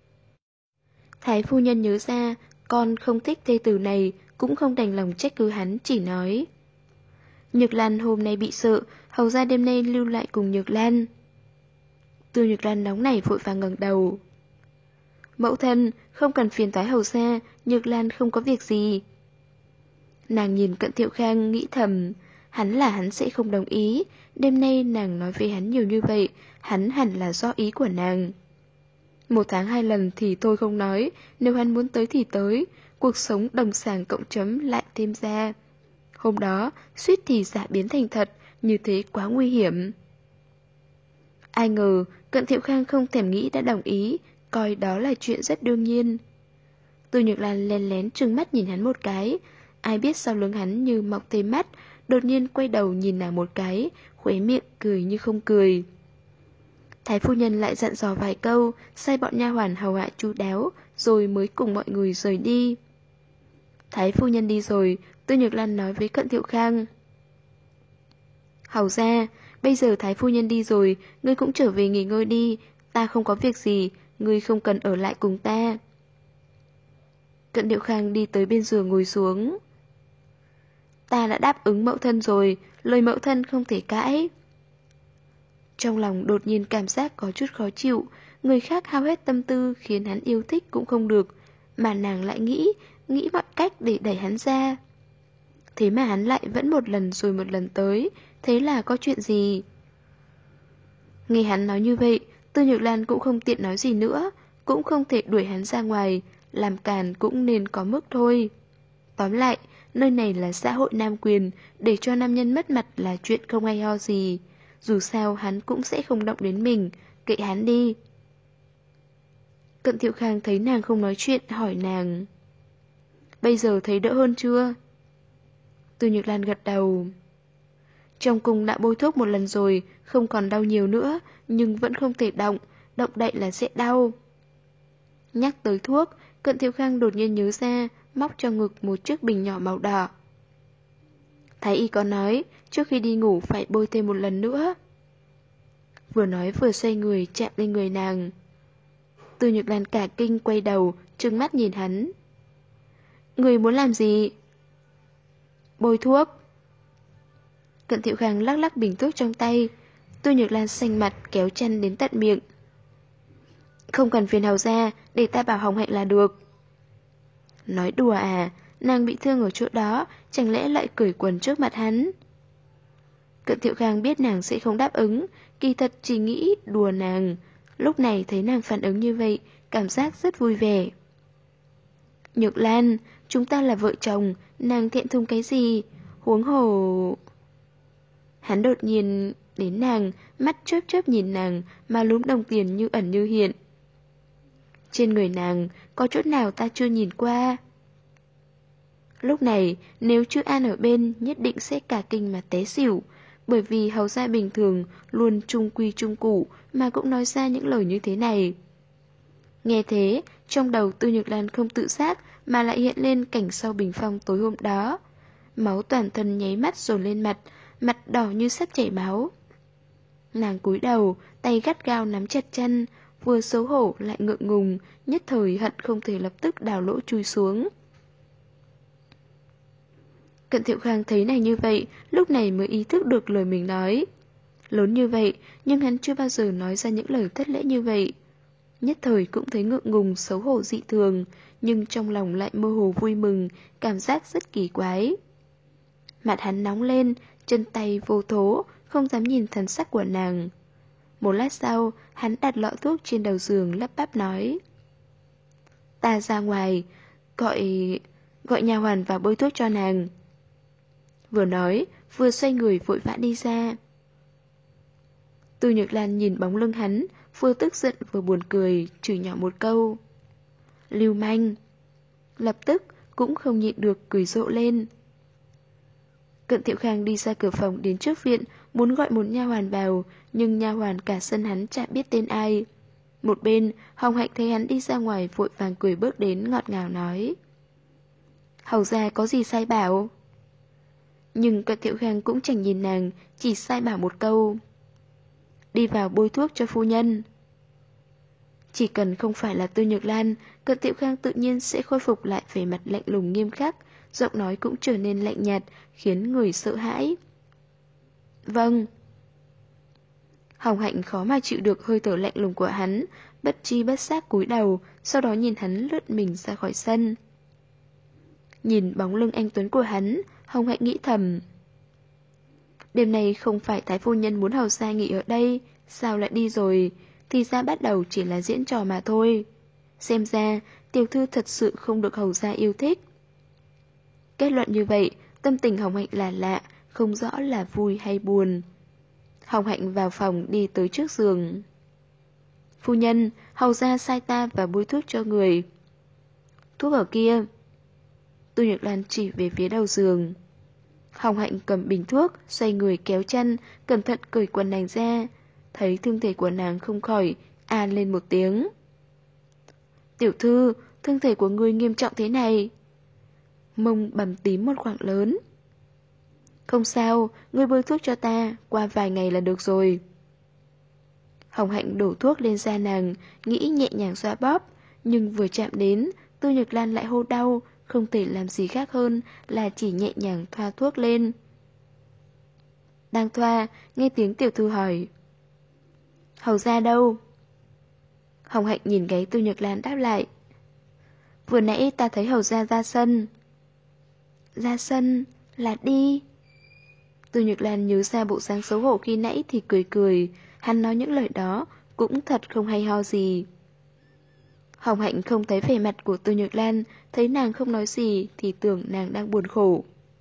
Thái phu nhân nhớ ra, con không thích thê tử này, cũng không đành lòng trách cứ hắn, chỉ nói. Nhược Lan hôm nay bị sợ, hầu ra đêm nay lưu lại cùng Nhược Lan. Tư Nhược Lan nóng nảy vội vàng ngẩng đầu. Mẫu thân, không cần phiền toái hầu ra, Nhược Lan không có việc gì. Nàng nhìn Cận Thiệu Khang nghĩ thầm, hắn sẽ không đồng ý, đêm nay nàng nói với hắn nhiều như vậy, hắn hẳn là do ý của nàng. 1 tháng 2 lần thì thôi không nói, nếu hắn muốn tới thì tới, cuộc sống đồng sàng cộng chấm lại thêm ra. Hôm đó, suýt thì giả biến thành thật, như thế quá nguy hiểm. Ai ngờ, Cận Thiệu Khang không thèm nghĩ đã đồng ý, coi đó là chuyện rất đương nhiên. Tô Nhược Lan lén lén trừng mắt nhìn hắn một cái, ai biết sau lưng hắn như mọc thêm mắt, đột nhiên quay đầu nhìn nàng một cái, khóe miệng cười như không cười. Thái phu nhân lại dặn dò vài câu, sai bọn nha hoàn hầu hạ chu đáo, rồi mới cùng mọi người rời đi. Thái phu nhân đi rồi, Tô Nhược Lan nói với Cận Thiệu Khang. Hầu ra, bây giờ Thái phu nhân đi rồi, ngươi cũng trở về nghỉ ngơi đi, ta không có việc gì, ngươi không cần ở lại cùng ta. Cận Thiệu Khang đi tới bên giường ngồi xuống. Ta đã đáp ứng mẫu thân rồi, lời mẫu thân không thể cãi. Trong lòng đột nhiên cảm giác có chút khó chịu, người khác hao hết tâm tư khiến hắn yêu thích cũng không được, mà nàng lại nghĩ mọi cách để đẩy hắn ra. Thế mà hắn lại vẫn một lần rồi một lần tới, thế là có chuyện gì? Nghe hắn nói như vậy, Tư Nhược Lan cũng không tiện nói gì nữa, cũng không thể đuổi hắn ra ngoài, làm càn cũng nên có mức thôi. Tóm lại, nơi này là xã hội nam quyền, để cho nam nhân mất mặt là chuyện không hay ho gì. Dù sao hắn cũng sẽ không động đến mình, kệ hắn đi. Cận Thiệu Khang thấy nàng không nói chuyện, hỏi nàng. Bây giờ thấy đỡ hơn chưa? Từ Nhược Lan gật đầu. Trong cung đã bôi thuốc một lần rồi, không còn đau nhiều nữa, nhưng vẫn không thể động đậy là sẽ đau. Nhắc tới thuốc, Cận Thiệu Khang đột nhiên nhớ ra, móc trong ngực một chiếc bình nhỏ màu đỏ. Thái y có nói, trước khi đi ngủ phải bôi thêm một lần nữa. Vừa nói vừa xoay người chạm lên người nàng. Từ Nhược Lan cả kinh quay đầu, trừng mắt nhìn hắn. Người muốn làm gì? Bôi thuốc. Cận Thiệu Khang lắc lắc bình thuốc trong tay. Tô Nhược Lan xanh mặt kéo chân đến tận miệng. Không cần phiền hầu ra, để ta bảo Hồng Hạnh là được. Nói đùa à, nàng bị thương ở chỗ đó, chẳng lẽ lại cởi quần trước mặt hắn? Cận Thiệu Khang biết nàng sẽ không đáp ứng, kỳ thật chỉ nghĩ đùa nàng. Lúc này thấy nàng phản ứng như vậy, cảm giác rất vui vẻ. Nhược Lan, chúng ta là vợ chồng, nàng thẹn thùng cái gì? Huống hồ... Hắn đột nhiên đến nàng, mắt chớp chớp nhìn nàng, mà lúm đồng tiền như ẩn như hiện. Trên người nàng, có chỗ nào ta chưa nhìn qua? Lúc này, nếu Chữ An ở bên, nhất định sẽ cả kinh mà té xỉu, bởi vì hầu gia bình thường luôn trung quy trung cụ mà cũng nói ra những lời như thế này. Nghe thế, trong đầu Tư Nhược Lan không tự giác mà lại hiện lên cảnh sau bình phong tối hôm đó. Máu toàn thân nháy mắt dồn lên mặt, mặt đỏ như sắp chảy máu. Nàng cúi đầu, tay gắt gao nắm chặt chân, vừa xấu hổ lại ngượng ngùng, nhất thời hận không thể lập tức đào lỗ chui xuống. Cận Thiệu Khang thấy nàng như vậy, lúc này mới ý thức được lời mình nói. Lớn như vậy, nhưng hắn chưa bao giờ nói ra những lời thất lễ như vậy. Nhất thời cũng thấy ngượng ngùng xấu hổ dị thường, nhưng trong lòng lại mơ hồ vui mừng, cảm giác rất kỳ quái. Mặt hắn nóng lên, chân tay vô thố, không dám nhìn thần sắc của nàng. Một lát sau, hắn đặt lọ thuốc trên đầu giường lắp bắp nói: "Ta ra ngoài, gọi nha hoàn vào bôi thuốc cho nàng." Vừa nói, vừa xoay người vội vã đi ra. Từ Nhược Lan nhìn bóng lưng hắn, vừa tức giận vừa buồn cười, chửi nhỏ một câu: "Lưu manh!" Lập tức cũng không nhịn được cười rộ lên. Cận Thiệu Khang đi ra cửa phòng đến trước viện, muốn gọi một nha hoàn vào, nhưng nha hoàn cả sân hắn chả biết tên ai. Một bên, Hồng Hạnh thấy hắn đi ra ngoài vội vàng cười bước đến ngọt ngào nói: "Hầu gia có gì sai bảo?" Nhưng Cận Thiệu Khang cũng chẳng nhìn nàng, chỉ sai bảo một câu: "Đi vào bôi thuốc cho phu nhân." Chỉ cần không phải là Tư Nhược Lan, Cận Thiệu Khang tự nhiên sẽ khôi phục lại vẻ mặt lạnh lùng nghiêm khắc, giọng nói cũng trở nên lạnh nhạt, khiến người sợ hãi. "Vâng." Hồng Hạnh khó mà chịu được hơi thở lạnh lùng của hắn, bất tri bất giác cúi đầu, sau đó nhìn hắn lướt mình ra khỏi sân. Nhìn bóng lưng anh tuấn của hắn, Hồng Hạnh nghĩ thầm: đêm nay không phải Thái phu nhân muốn hầu gia nghỉ ở đây, sao lại đi rồi? Thì ra bắt đầu chỉ là diễn trò mà thôi. Xem ra, tiểu thư thật sự không được hầu gia yêu thích. Kết luận như vậy, tâm tình Hồng Hạnh là lạ, không rõ là vui hay buồn. Hồng Hạnh vào phòng đi tới trước giường. "Phu nhân, hầu gia sai ta vào bôi thuốc cho người." "Thuốc ở kia." Tư Nhược Lan chỉ về phía đầu giường. Hồng Hạnh cầm bình thuốc, xoay người kéo chân, cẩn thận cởi quần nàng ra. Thấy thương thể của nàng không khỏi, an lên một tiếng. "Tiểu thư, thương thể của ngươi nghiêm trọng thế này." Mông bầm tím một khoảng lớn. "Không sao, ngươi bôi thuốc cho ta, qua vài ngày là được rồi." Hồng Hạnh đổ thuốc lên da nàng, nghĩ nhẹ nhàng xoa bóp, nhưng vừa chạm đến, Tư Nhược Lan lại hô đau, không thể làm gì khác hơn là chỉ nhẹ nhàng thoa thuốc lên. Đang thoa, nghe tiếng tiểu thư hỏi: "Hầu gia đâu?" Hồng Hạnh nhìn gáy Tư Nhược Lan đáp lại: "Vừa nãy ta thấy hầu gia ra sân." "Ra sân? Là đi?" Tư Nhược Lan nhớ ra bộ dáng xấu hổ khi nãy thì cười cười, hắn nói những lời đó cũng thật không hay ho gì. Hồng Hạnh không thấy vẻ mặt của Tư Nhược Lan, thấy nàng không nói gì thì tưởng nàng đang buồn khổ.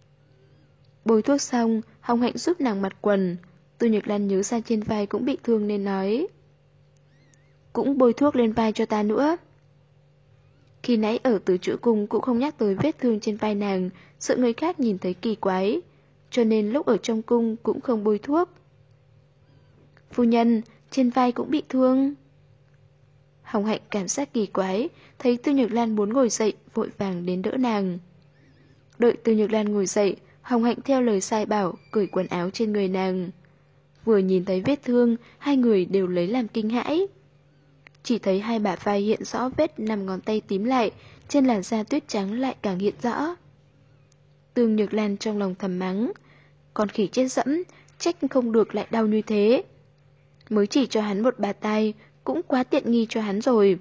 Bôi thuốc xong, Hồng Hạnh giúp nàng mặc quần. Tư Nhược Lan nhớ ra trên vai cũng bị thương nên nói: "Cũng bôi thuốc lên vai cho ta nữa." Khi nãy ở Từ Chữ Cung cũng không nhắc tới vết thương trên vai nàng, sợ người khác nhìn thấy kỳ quái, cho nên lúc ở trong cung cũng không bôi thuốc. "Phu nhân, trên vai cũng bị thương." Hồng Hạnh cảm giác kỳ quái, thấy Tư Nhược Lan muốn ngồi dậy, vội vàng đến đỡ nàng. Đợi Tư Nhược Lan ngồi dậy, Hồng Hạnh theo lời sai bảo, cởi quần áo trên người nàng. Vừa nhìn thấy vết thương, hai người đều lấy làm kinh hãi. Chỉ thấy hai bả vai hiện rõ vết 5 ngón tay tím lại, trên làn da tuyết trắng lại càng hiện rõ. Tư Nhược Lan trong lòng thầm mắng: con khỉ chết dẫm, trách không được lại đau như thế. Mới chỉ cho hắn một bà tay, cũng quá tiện nghi cho hắn rồi.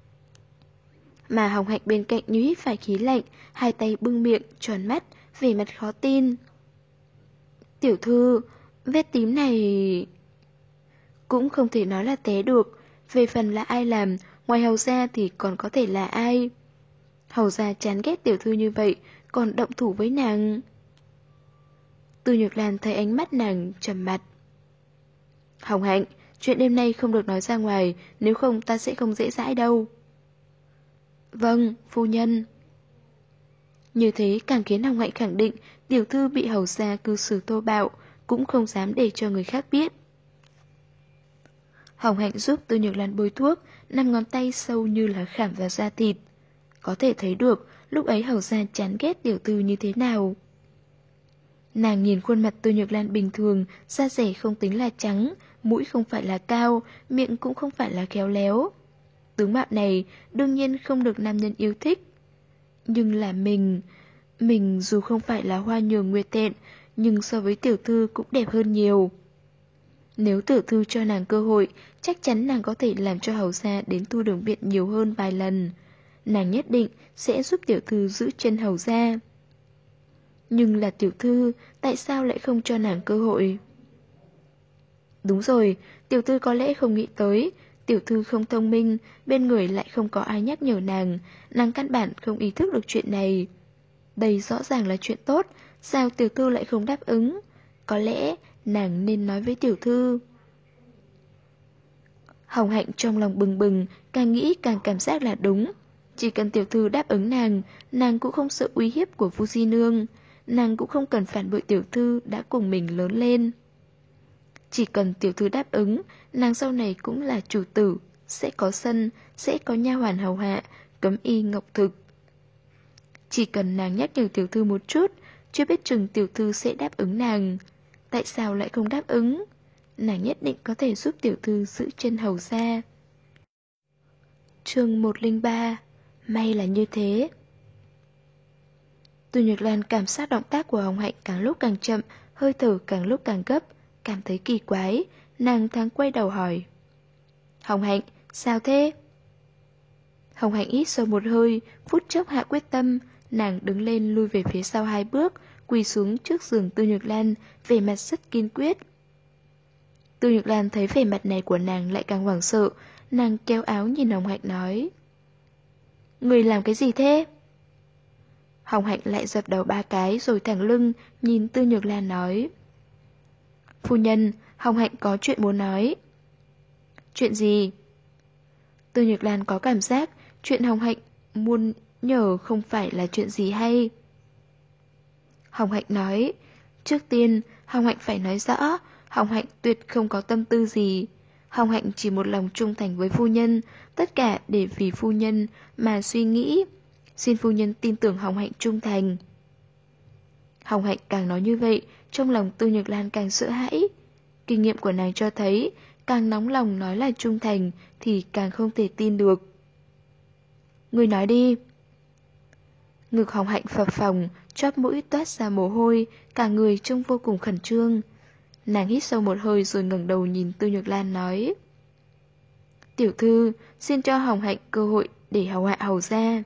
Mà Hồng Hạnh bên cạnh như hít phải khí lạnh, hai tay bưng miệng, tròn mắt, vẻ mặt khó tin. "Tiểu thư, vết tím này..." Cũng không thể nói là té được, về phần là ai làm, ngoài hầu gia thì còn có thể là ai. Hầu gia chán ghét tiểu thư như vậy, còn động thủ với nàng. Tư Nhược Lan thấy ánh mắt nàng trầm mặt. "Hồng Hạnh, chuyện đêm nay không được nói ra ngoài, nếu không ta sẽ không dễ dãi đâu." "Vâng, phu nhân." Như thế càng khiến Hồng Hạnh khẳng định tiểu thư bị hầu gia cư xử thô bạo, cũng không dám để cho người khác biết. Hồng Hạnh giúp Tư Nhược Lan bôi thuốc, 5 ngón tay sâu như là khảm vào da thịt. Có thể thấy được lúc ấy hầu gia chán ghét tiểu thư như thế nào. Nàng nhìn khuôn mặt Tư Nhược Lan bình thường, da dẻ không tính là trắng, mũi không phải là cao, miệng cũng không phải là khéo léo. Tướng mạo này đương nhiên không được nam nhân yêu thích. Nhưng là mình dù không phải là hoa nhường nguyệt tện, nhưng so với tiểu thư cũng đẹp hơn nhiều. Nếu tiểu thư cho nàng cơ hội, chắc chắn nàng có thể làm cho hầu gia đến Thu Đường Viện nhiều hơn vài lần. Nàng nhất định sẽ giúp tiểu thư giữ chân hầu gia. Nhưng là tiểu thư, tại sao lại không cho nàng cơ hội? Đúng rồi, tiểu thư có lẽ không nghĩ tới, tiểu thư không thông minh, bên người lại không có ai nhắc nhở nàng căn bản không ý thức được chuyện này. Đây rõ ràng là chuyện tốt, sao tiểu thư lại không đáp ứng? Có lẽ nàng nên nói với tiểu thư. Hồng Hạnh trong lòng bừng bừng, càng nghĩ càng cảm giác là đúng. Chỉ cần tiểu thư đáp ứng nàng cũng không sợ uy hiếp của Vu Di Nương, nàng cũng không cần phản bội tiểu thư đã cùng mình lớn lên. Chỉ cần tiểu thư đáp ứng, nàng sau này cũng là chủ tử, sẽ có sân, sẽ có nha hoàn hầu hạ, cấm y ngọc thực. Chỉ cần nàng nhắc nhở tiểu thư một chút, chưa biết chừng tiểu thư sẽ đáp ứng nàng. Tại sao lại không đáp ứng? Nàng nhất định có thể giúp tiểu thư giữ chân hầu gia. Chương 103. May là như thế. Từ Nhược Lan cảm giác động tác của Hồng Hạnh càng lúc càng chậm, hơi thở càng lúc càng gấp, cảm thấy kỳ quái, nàng thoáng quay đầu hỏi. Hồng Hạnh, sao thế? Hồng Hạnh hít sâu một hơi, phút chốc hạ quyết tâm, nàng đứng lên lui về phía sau 2 bước, quỳ xuống trước giường Tư Nhược Lan, vẻ mặt rất kiên quyết. Tư Nhược Lan thấy vẻ mặt này của nàng lại càng hoảng sợ, nàng kéo áo nhìn Hồng Hạnh nói. Người làm cái gì thế? Hồng Hạnh lại dập đầu 3 cái rồi thẳng lưng, nhìn Tư Nhược Lan nói. Phu nhân, Hồng Hạnh có chuyện muốn nói. Chuyện gì? Tư Nhược Lan có cảm giác chuyện Hồng Hạnh muốn nhờ không phải là chuyện gì hay. Hồng Hạnh nói, trước tiên, Hồng Hạnh phải nói rõ, Hồng Hạnh tuyệt không có tâm tư gì. Hồng Hạnh chỉ một lòng trung thành với phu nhân, tất cả để vì phu nhân mà suy nghĩ. Xin phu nhân tin tưởng Hồng Hạnh trung thành. Hồng Hạnh càng nói như vậy, trong lòng Tư Nhược Lan càng sợ hãi. Kinh nghiệm của nàng cho thấy, càng nóng lòng nói là trung thành thì càng không thể tin được. Người nói đi. Ngực Hồng Hạnh phập phồng, chóp mũi toát ra mồ hôi, cả người trông vô cùng khẩn trương. Nàng hít sâu một hơi rồi ngẩng đầu nhìn Tư Nhược Lan nói. Tiểu thư, xin cho Hồng Hạnh cơ hội để hầu hạ hầu gia.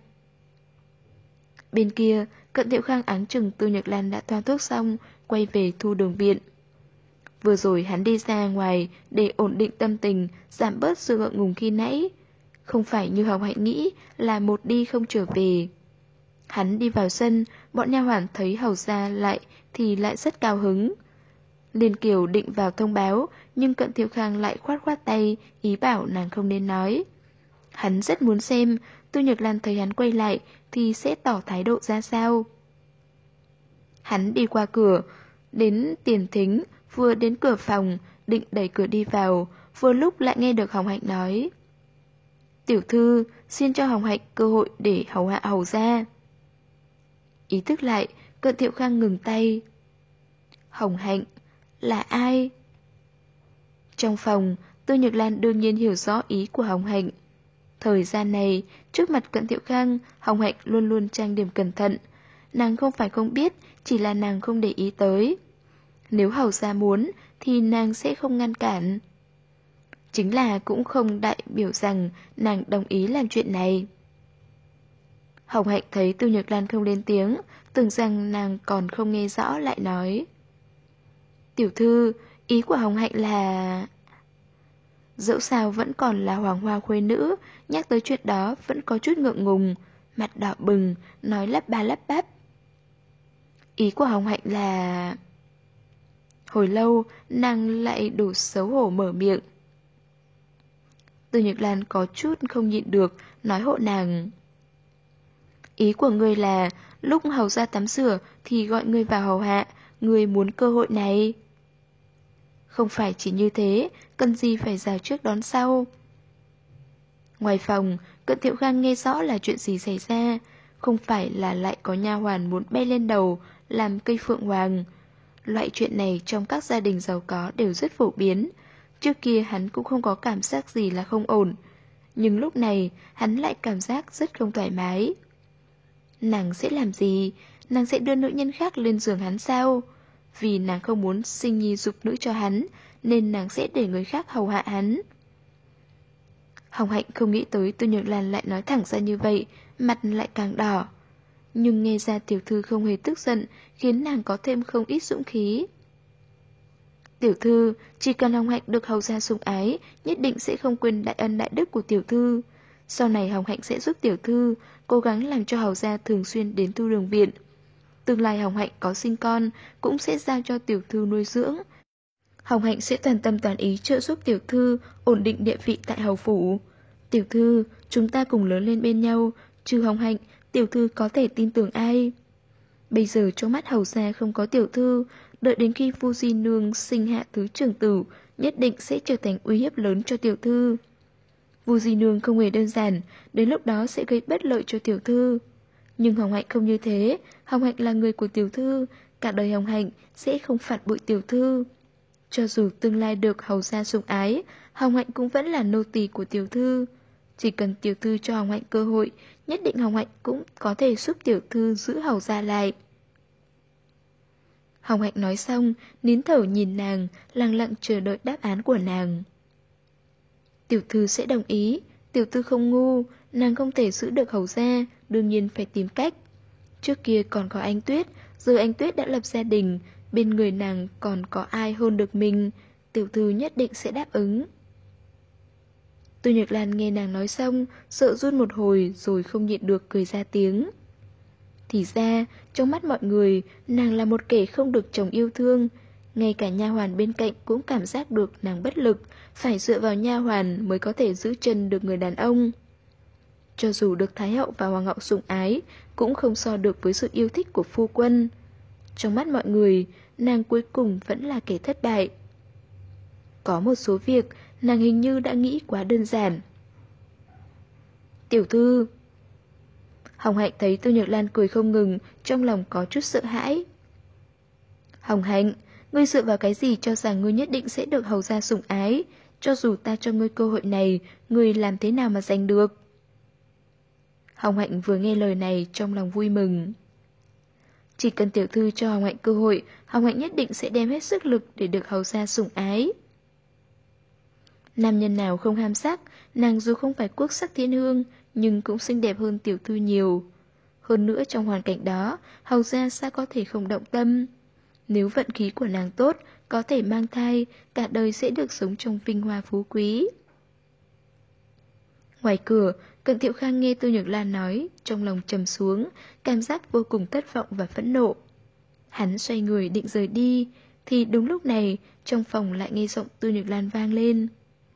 Bên kia, Cận Thiệu Khang áng chừng Tư Nhược Lan đã thoa thuốc xong, quay về Thu Đường Viện. Vừa rồi hắn đi ra ngoài để ổn định tâm tình, giảm bớt sự ngượng ngùng khi nãy. Không phải như Hồng Hạnh nghĩ là một đi không trở về. Hắn đi vào sân, bọn nha hoàn thấy hầu gia lại thì lại rất cao hứng. Liên Kiều định vào thông báo, nhưng Cận Thiệu Khang lại khoát khoát tay, ý bảo nàng không nên nói. Hắn rất muốn xem, Tư Nhược Lan thấy hắn quay lại thì sẽ tỏ thái độ ra sao. Hắn đi qua cửa, đến tiền thính, vừa đến cửa phòng, định đẩy cửa đi vào, vừa lúc lại nghe được Hồng Hạnh nói. Tiểu thư, xin cho Hồng Hạnh cơ hội để hầu hạ hầu gia. Ý thức lại, Cận Thiệu Khang ngừng tay. Hồng Hạnh, là ai? Trong phòng, Tư Nhược Lan đương nhiên hiểu rõ ý của Hồng Hạnh. Thời gian này, trước mặt Cận Thiệu Khang, Hồng Hạnh luôn luôn trang điểm cẩn thận. Nàng không phải không biết, chỉ là nàng không để ý tới. Nếu hầu gia muốn, thì nàng sẽ không ngăn cản. Chính là cũng không đại biểu rằng nàng đồng ý làm chuyện này. Hồng Hạnh thấy Tư Nhược Lan không lên tiếng, tưởng rằng nàng còn không nghe rõ lại nói. Tiểu thư, ý của Hồng Hạnh là... Dẫu sao vẫn còn là hoàng hoa khuê nữ, nhắc tới chuyện đó vẫn có chút ngượng ngùng, mặt đỏ bừng, nói lắp ba lắp bắp. Ý của Hồng Hạnh là... Hồi lâu, nàng lại đủ xấu hổ mở miệng. Từ Nhược Lan có chút không nhịn được, nói hộ nàng. Ý của ngươi là, lúc hầu ra tắm rửa thì gọi ngươi vào hầu hạ, ngươi muốn cơ hội này. Không phải chỉ như thế, cần gì phải rào trước đón sau. Ngoài phòng, Cận Thiệu Khang nghe rõ là chuyện gì xảy ra, không phải là lại có nha hoàn muốn bay lên đầu, làm cây phượng hoàng. Loại chuyện này trong các gia đình giàu có đều rất phổ biến. Trước kia hắn cũng không có cảm giác gì là không ổn, nhưng lúc này hắn lại cảm giác rất không thoải mái. Nàng sẽ làm gì? Nàng sẽ đưa nữ nhân khác lên giường hắn sao? Vì nàng không muốn sinh nhi dục nữ cho hắn, nên nàng sẽ để người khác hầu hạ hắn. Hồng Hạnh không nghĩ tới Tư Nhược Lan lại nói thẳng ra như vậy, mặt lại càng đỏ. Nhưng nghe ra tiểu thư không hề tức giận, khiến nàng có thêm không ít dũng khí. Tiểu thư, chỉ cần Hồng Hạnh được hầu gia sủng ái, nhất định sẽ không quên đại ân đại đức của tiểu thư. Sau này Hồng Hạnh sẽ giúp tiểu thư, cố gắng làm cho hầu gia thường xuyên đến tu đường viện. Tương lai Hồng Hạnh có sinh con, cũng sẽ giao cho tiểu thư nuôi dưỡng. Hồng Hạnh sẽ toàn tâm toàn ý trợ giúp tiểu thư, ổn định địa vị tại hầu phủ. Tiểu thư, chúng ta cùng lớn lên bên nhau, trừ Hồng Hạnh, tiểu thư có thể tin tưởng ai? Bây giờ trong mắt hầu gia không có tiểu thư, đợi đến khi Vu Di Nương sinh hạ thứ trưởng tử, nhất định sẽ trở thành uy hiếp lớn cho tiểu thư. Vu Di Nương không hề đơn giản, đến lúc đó sẽ gây bất lợi cho tiểu thư. Nhưng Hồng Hạnh không như thế, Hồng Hạnh là người của tiểu thư, cả đời Hồng Hạnh sẽ không phạt bội tiểu thư. Cho dù tương lai được hầu gia sủng ái, Hồng Hạnh cũng vẫn là nô tỳ của tiểu thư. Chỉ cần tiểu thư cho Hồng Hạnh cơ hội, nhất định Hồng Hạnh cũng có thể giúp tiểu thư giữ hầu gia lại. Hồng Hạnh nói xong, nín thở nhìn nàng, lặng lặng chờ đợi đáp án của nàng. Tiểu thư sẽ đồng ý, tiểu thư không ngu, nàng không thể giữ được hầu gia, đương nhiên phải tìm cách. Trước kia còn có anh Tuyết, giờ anh Tuyết đã lập gia đình, bên người nàng còn có ai hơn được mình, tiểu thư nhất định sẽ đáp ứng. Tư Nhược Lan nghe nàng nói xong, sợ run một hồi rồi không nhịn được cười ra tiếng. Thì ra, trong mắt mọi người, nàng là một kẻ không được chồng yêu thương. Ngay cả nha hoàn bên cạnh cũng cảm giác được nàng bất lực, phải dựa vào nha hoàn mới có thể giữ chân được người đàn ông. Cho dù được Thái hậu và Hoàng hậu sủng ái, cũng không so được với sự yêu thích của phu quân. Trong mắt mọi người, nàng cuối cùng vẫn là kẻ thất bại. Có một số việc, nàng hình như đã nghĩ quá đơn giản. Tiểu thư. Hồng Hạnh thấy Tư Nhược Lan cười không ngừng, trong lòng có chút sợ hãi. Hồng Hạnh, ngươi dựa vào cái gì cho rằng ngươi nhất định sẽ được hầu gia sủng ái? Cho dù ta cho ngươi cơ hội này, ngươi làm thế nào mà giành được? Hồng Hạnh vừa nghe lời này trong lòng vui mừng. Chỉ cần tiểu thư cho Hồng Hạnh cơ hội, Hồng Hạnh nhất định sẽ đem hết sức lực để được hầu gia sủng ái. Nam nhân nào không ham sắc, nàng dù không phải quốc sắc thiên hương, nhưng cũng xinh đẹp hơn tiểu thư nhiều. Hơn nữa trong hoàn cảnh đó, hầu gia sao có thể không động tâm. Nếu vận khí của nàng tốt, có thể mang thai, cả đời sẽ được sống trong vinh hoa phú quý. Ngoài cửa, Cận Thiệu Khang nghe Tư Nhược Lan nói, trong lòng trầm xuống, cảm giác vô cùng thất vọng và phẫn nộ. Hắn xoay người định rời đi, thì đúng lúc này, trong phòng lại nghe giọng Tư Nhược Lan vang lên.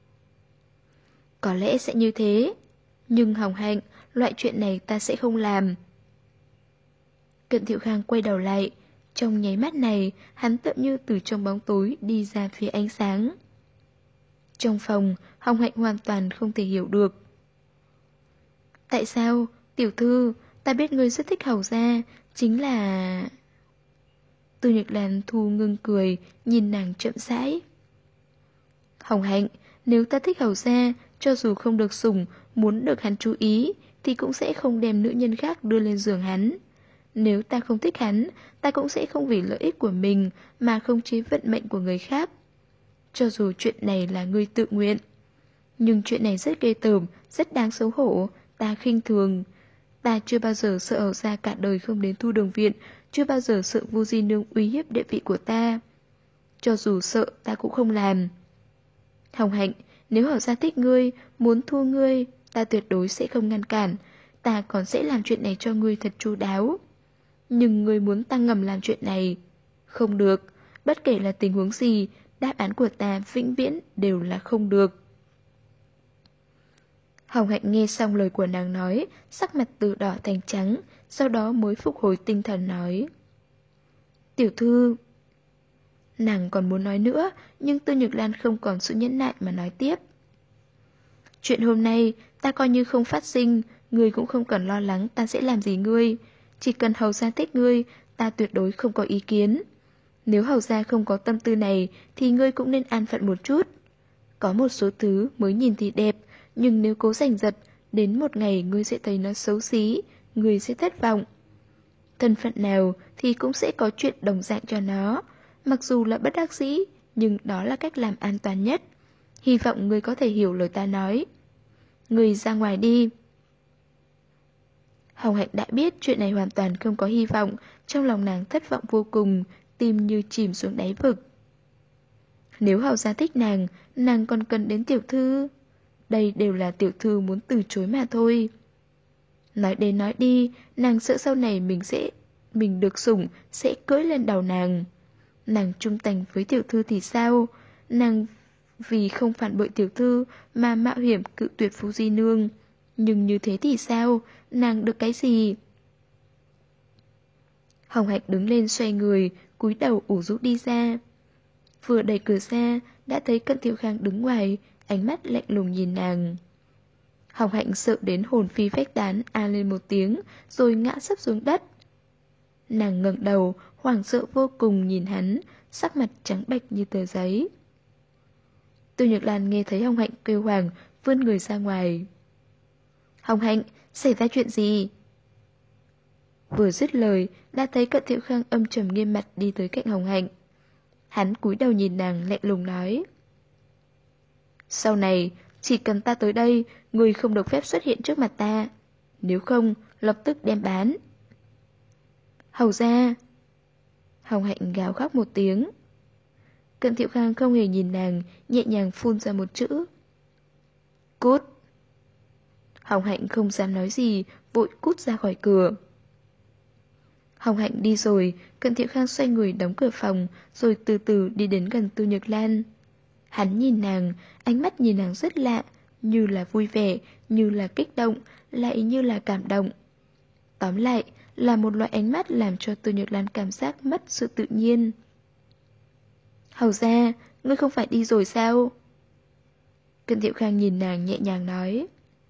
Có lẽ sẽ như thế, nhưng Hồng Hạnh, loại chuyện này ta sẽ không làm. Cận Thiệu Khang quay đầu lại, trong nháy mắt này, hắn tựa như từ trong bóng tối đi ra phía ánh sáng. Trong phòng, Hồng Hạnh hoàn toàn không thể hiểu được. Tại sao, tiểu thư, ta biết ngươi rất thích hầu gia, chính là... Tư Nhược Lan thu ngưng cười, nhìn nàng chậm rãi. Hồng Hạnh, nếu ta thích hầu gia, cho dù không được sủng, muốn được hắn chú ý, thì cũng sẽ không đem nữ nhân khác đưa lên giường hắn. Nếu ta không thích hắn, ta cũng sẽ không vì lợi ích của mình mà không chế vận mệnh của người khác. Cho dù chuyện này là ngươi tự nguyện. Nhưng chuyện này rất ghê tởm, rất đáng xấu hổ, ta khinh thường. Ta chưa bao giờ sợ hầu gia cả đời không đến thu đường viện, chưa bao giờ sợ Vu Di Nương uy hiếp địa vị của ta. Cho dù sợ, ta cũng không làm. Hồng Hạnh, nếu hầu gia thích ngươi, muốn thu ngươi, ta tuyệt đối sẽ không ngăn cản. Ta còn sẽ làm chuyện này cho ngươi thật chu đáo. Nhưng ngươi muốn ta ngầm làm chuyện này, không được. Bất kể là tình huống gì, đáp án của ta vĩnh viễn đều là không được. Hồng Hạnh nghe xong lời của nàng nói, sắc mặt từ đỏ thành trắng, sau đó mới phục hồi tinh thần nói. Tiểu thư... Nàng còn muốn nói nữa, nhưng Tư Nhược Lan không còn sự nhẫn nại mà nói tiếp. Chuyện hôm nay, ta coi như không phát sinh, ngươi cũng không cần lo lắng ta sẽ làm gì ngươi. Chỉ cần hầu gia thích ngươi, ta tuyệt đối không có ý kiến. Nếu hầu gia không có tâm tư này, thì ngươi cũng nên an phận một chút. Có một số thứ mới nhìn thì đẹp, nhưng nếu cố giành giật, đến một ngày ngươi sẽ thấy nó xấu xí, ngươi sẽ thất vọng. Thân phận nào thì cũng sẽ có chuyện đồng dạng cho nó. Mặc dù là bất đắc dĩ, nhưng đó là cách làm an toàn nhất. Hy vọng ngươi có thể hiểu lời ta nói. Ngươi ra ngoài đi. Hồng Hạnh đã biết chuyện này hoàn toàn không có hy vọng, trong lòng nàng thất vọng vô cùng, tim như chìm xuống đáy vực. Nếu Hầu gia thích nàng còn cần đến tiểu thư. Đây đều là tiểu thư muốn từ chối mà thôi. Nói đến nói đi, nàng sợ sau này mình được sủng sẽ cưỡi lên đầu nàng. Nàng trung thành với tiểu thư thì sao? Nàng vì không phản bội tiểu thư mà mạo hiểm cự tuyệt Phú Di Nương. Nhưng như thế thì sao? Nàng được cái gì? Hồng Hạnh đứng lên xoay người, cúi đầu ủ rũ đi ra. Vừa đẩy cửa ra, đã thấy Cận Thiệu Khang đứng ngoài, ánh mắt lạnh lùng nhìn nàng. Hồng Hạnh sợ đến hồn phi phách tán, a lên một tiếng, rồi ngã sấp xuống đất. Nàng ngẩng đầu, hoảng sợ vô cùng nhìn hắn, sắc mặt trắng bệch như tờ giấy. Tô Nhược Lan nghe thấy Hồng Hạnh kêu hoảng, vươn người ra ngoài. Hồng Hạnh, xảy ra chuyện gì? Vừa dứt lời, đã thấy Cận Thiệu Khang âm trầm nghiêm mặt đi tới cạnh Hồng Hạnh. Hắn cúi đầu nhìn nàng lạnh lùng nói. Sau này, chỉ cần ta tới đây, người không được phép xuất hiện trước mặt ta. Nếu không, lập tức đem bán. Hầu ra. Hồng Hạnh gào khóc một tiếng. Cận Thiệu Khang không hề nhìn nàng, nhẹ nhàng phun ra một chữ. Cút. Hồng Hạnh không dám nói gì, vội cút ra khỏi cửa. Hồng Hạnh đi rồi, Cận Thiệu Khang xoay người đóng cửa phòng, rồi từ từ đi đến gần Tô Nhược Lan. Hắn nhìn nàng, ánh mắt nhìn nàng rất lạ, như là vui vẻ, như là kích động, lại như là cảm động. Tóm lại, là một loại ánh mắt làm cho Tô Nhược Lan cảm giác mất sự tự nhiên. Hầu ra, ngươi không phải đi rồi sao? Cận Thiệu Khang nhìn nàng nhẹ nhàng nói.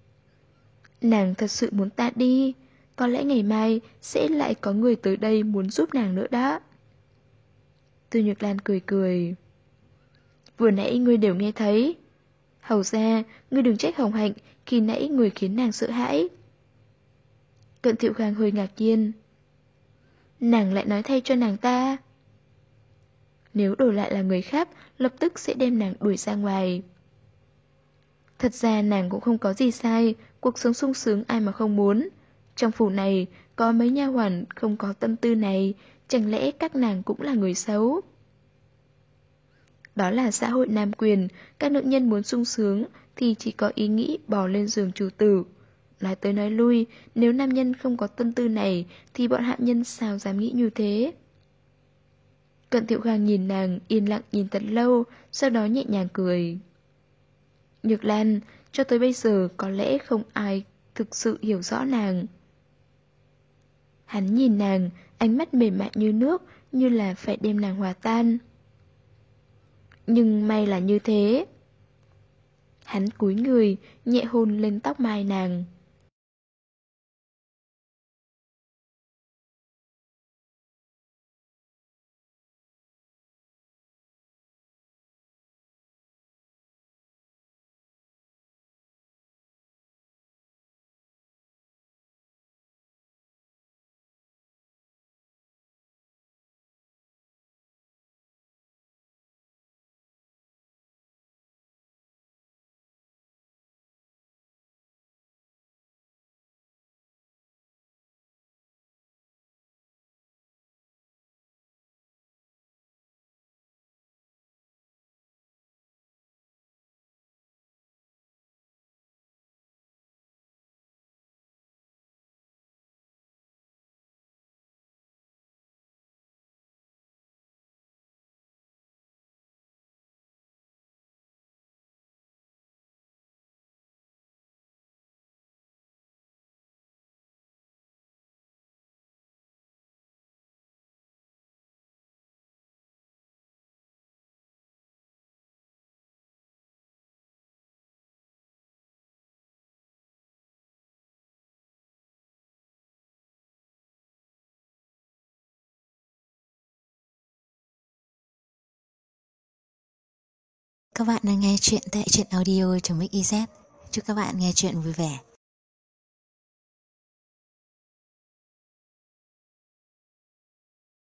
Nàng thật sự muốn ta đi, có lẽ ngày mai sẽ lại có người tới đây muốn giúp nàng nữa đó. Tô Nhược Lan cười cười. Vừa nãy ngươi đều nghe thấy. Hầu ra, ngươi đừng trách Hồng Hạnh, khi nãy người khiến nàng sợ hãi. Cận Thiệu Khang hơi ngạc nhiên. Nàng lại nói thay cho nàng ta. Nếu đổi lại là người khác, lập tức sẽ đem nàng đuổi ra ngoài. Thật ra nàng cũng không có gì sai, cuộc sống sung sướng ai mà không muốn. Trong phủ này, có mấy nha hoàn không có tâm tư này, chẳng lẽ các nàng cũng là người xấu? Đó là xã hội nam quyền, các nữ nhân muốn sung sướng thì chỉ có ý nghĩ bò lên giường chủ tử. Nói tới nói lui, nếu nam nhân không có tâm tư này thì bọn hạ nhân sao dám nghĩ như thế? Cận Thiệu Khang nhìn nàng, yên lặng nhìn thật lâu, sau đó nhẹ nhàng cười. Nhược Lan, cho tới bây giờ có lẽ không ai thực sự hiểu rõ nàng. Hắn nhìn nàng, ánh mắt mềm mại như nước, như là phải đem nàng hòa tan. Nhưng may là như thế. Hắn cúi người, nhẹ hôn lên tóc mai nàng. Các bạn đang nghe chuyện tại truyện audio.mix.iz. Chúc các bạn nghe chuyện vui vẻ.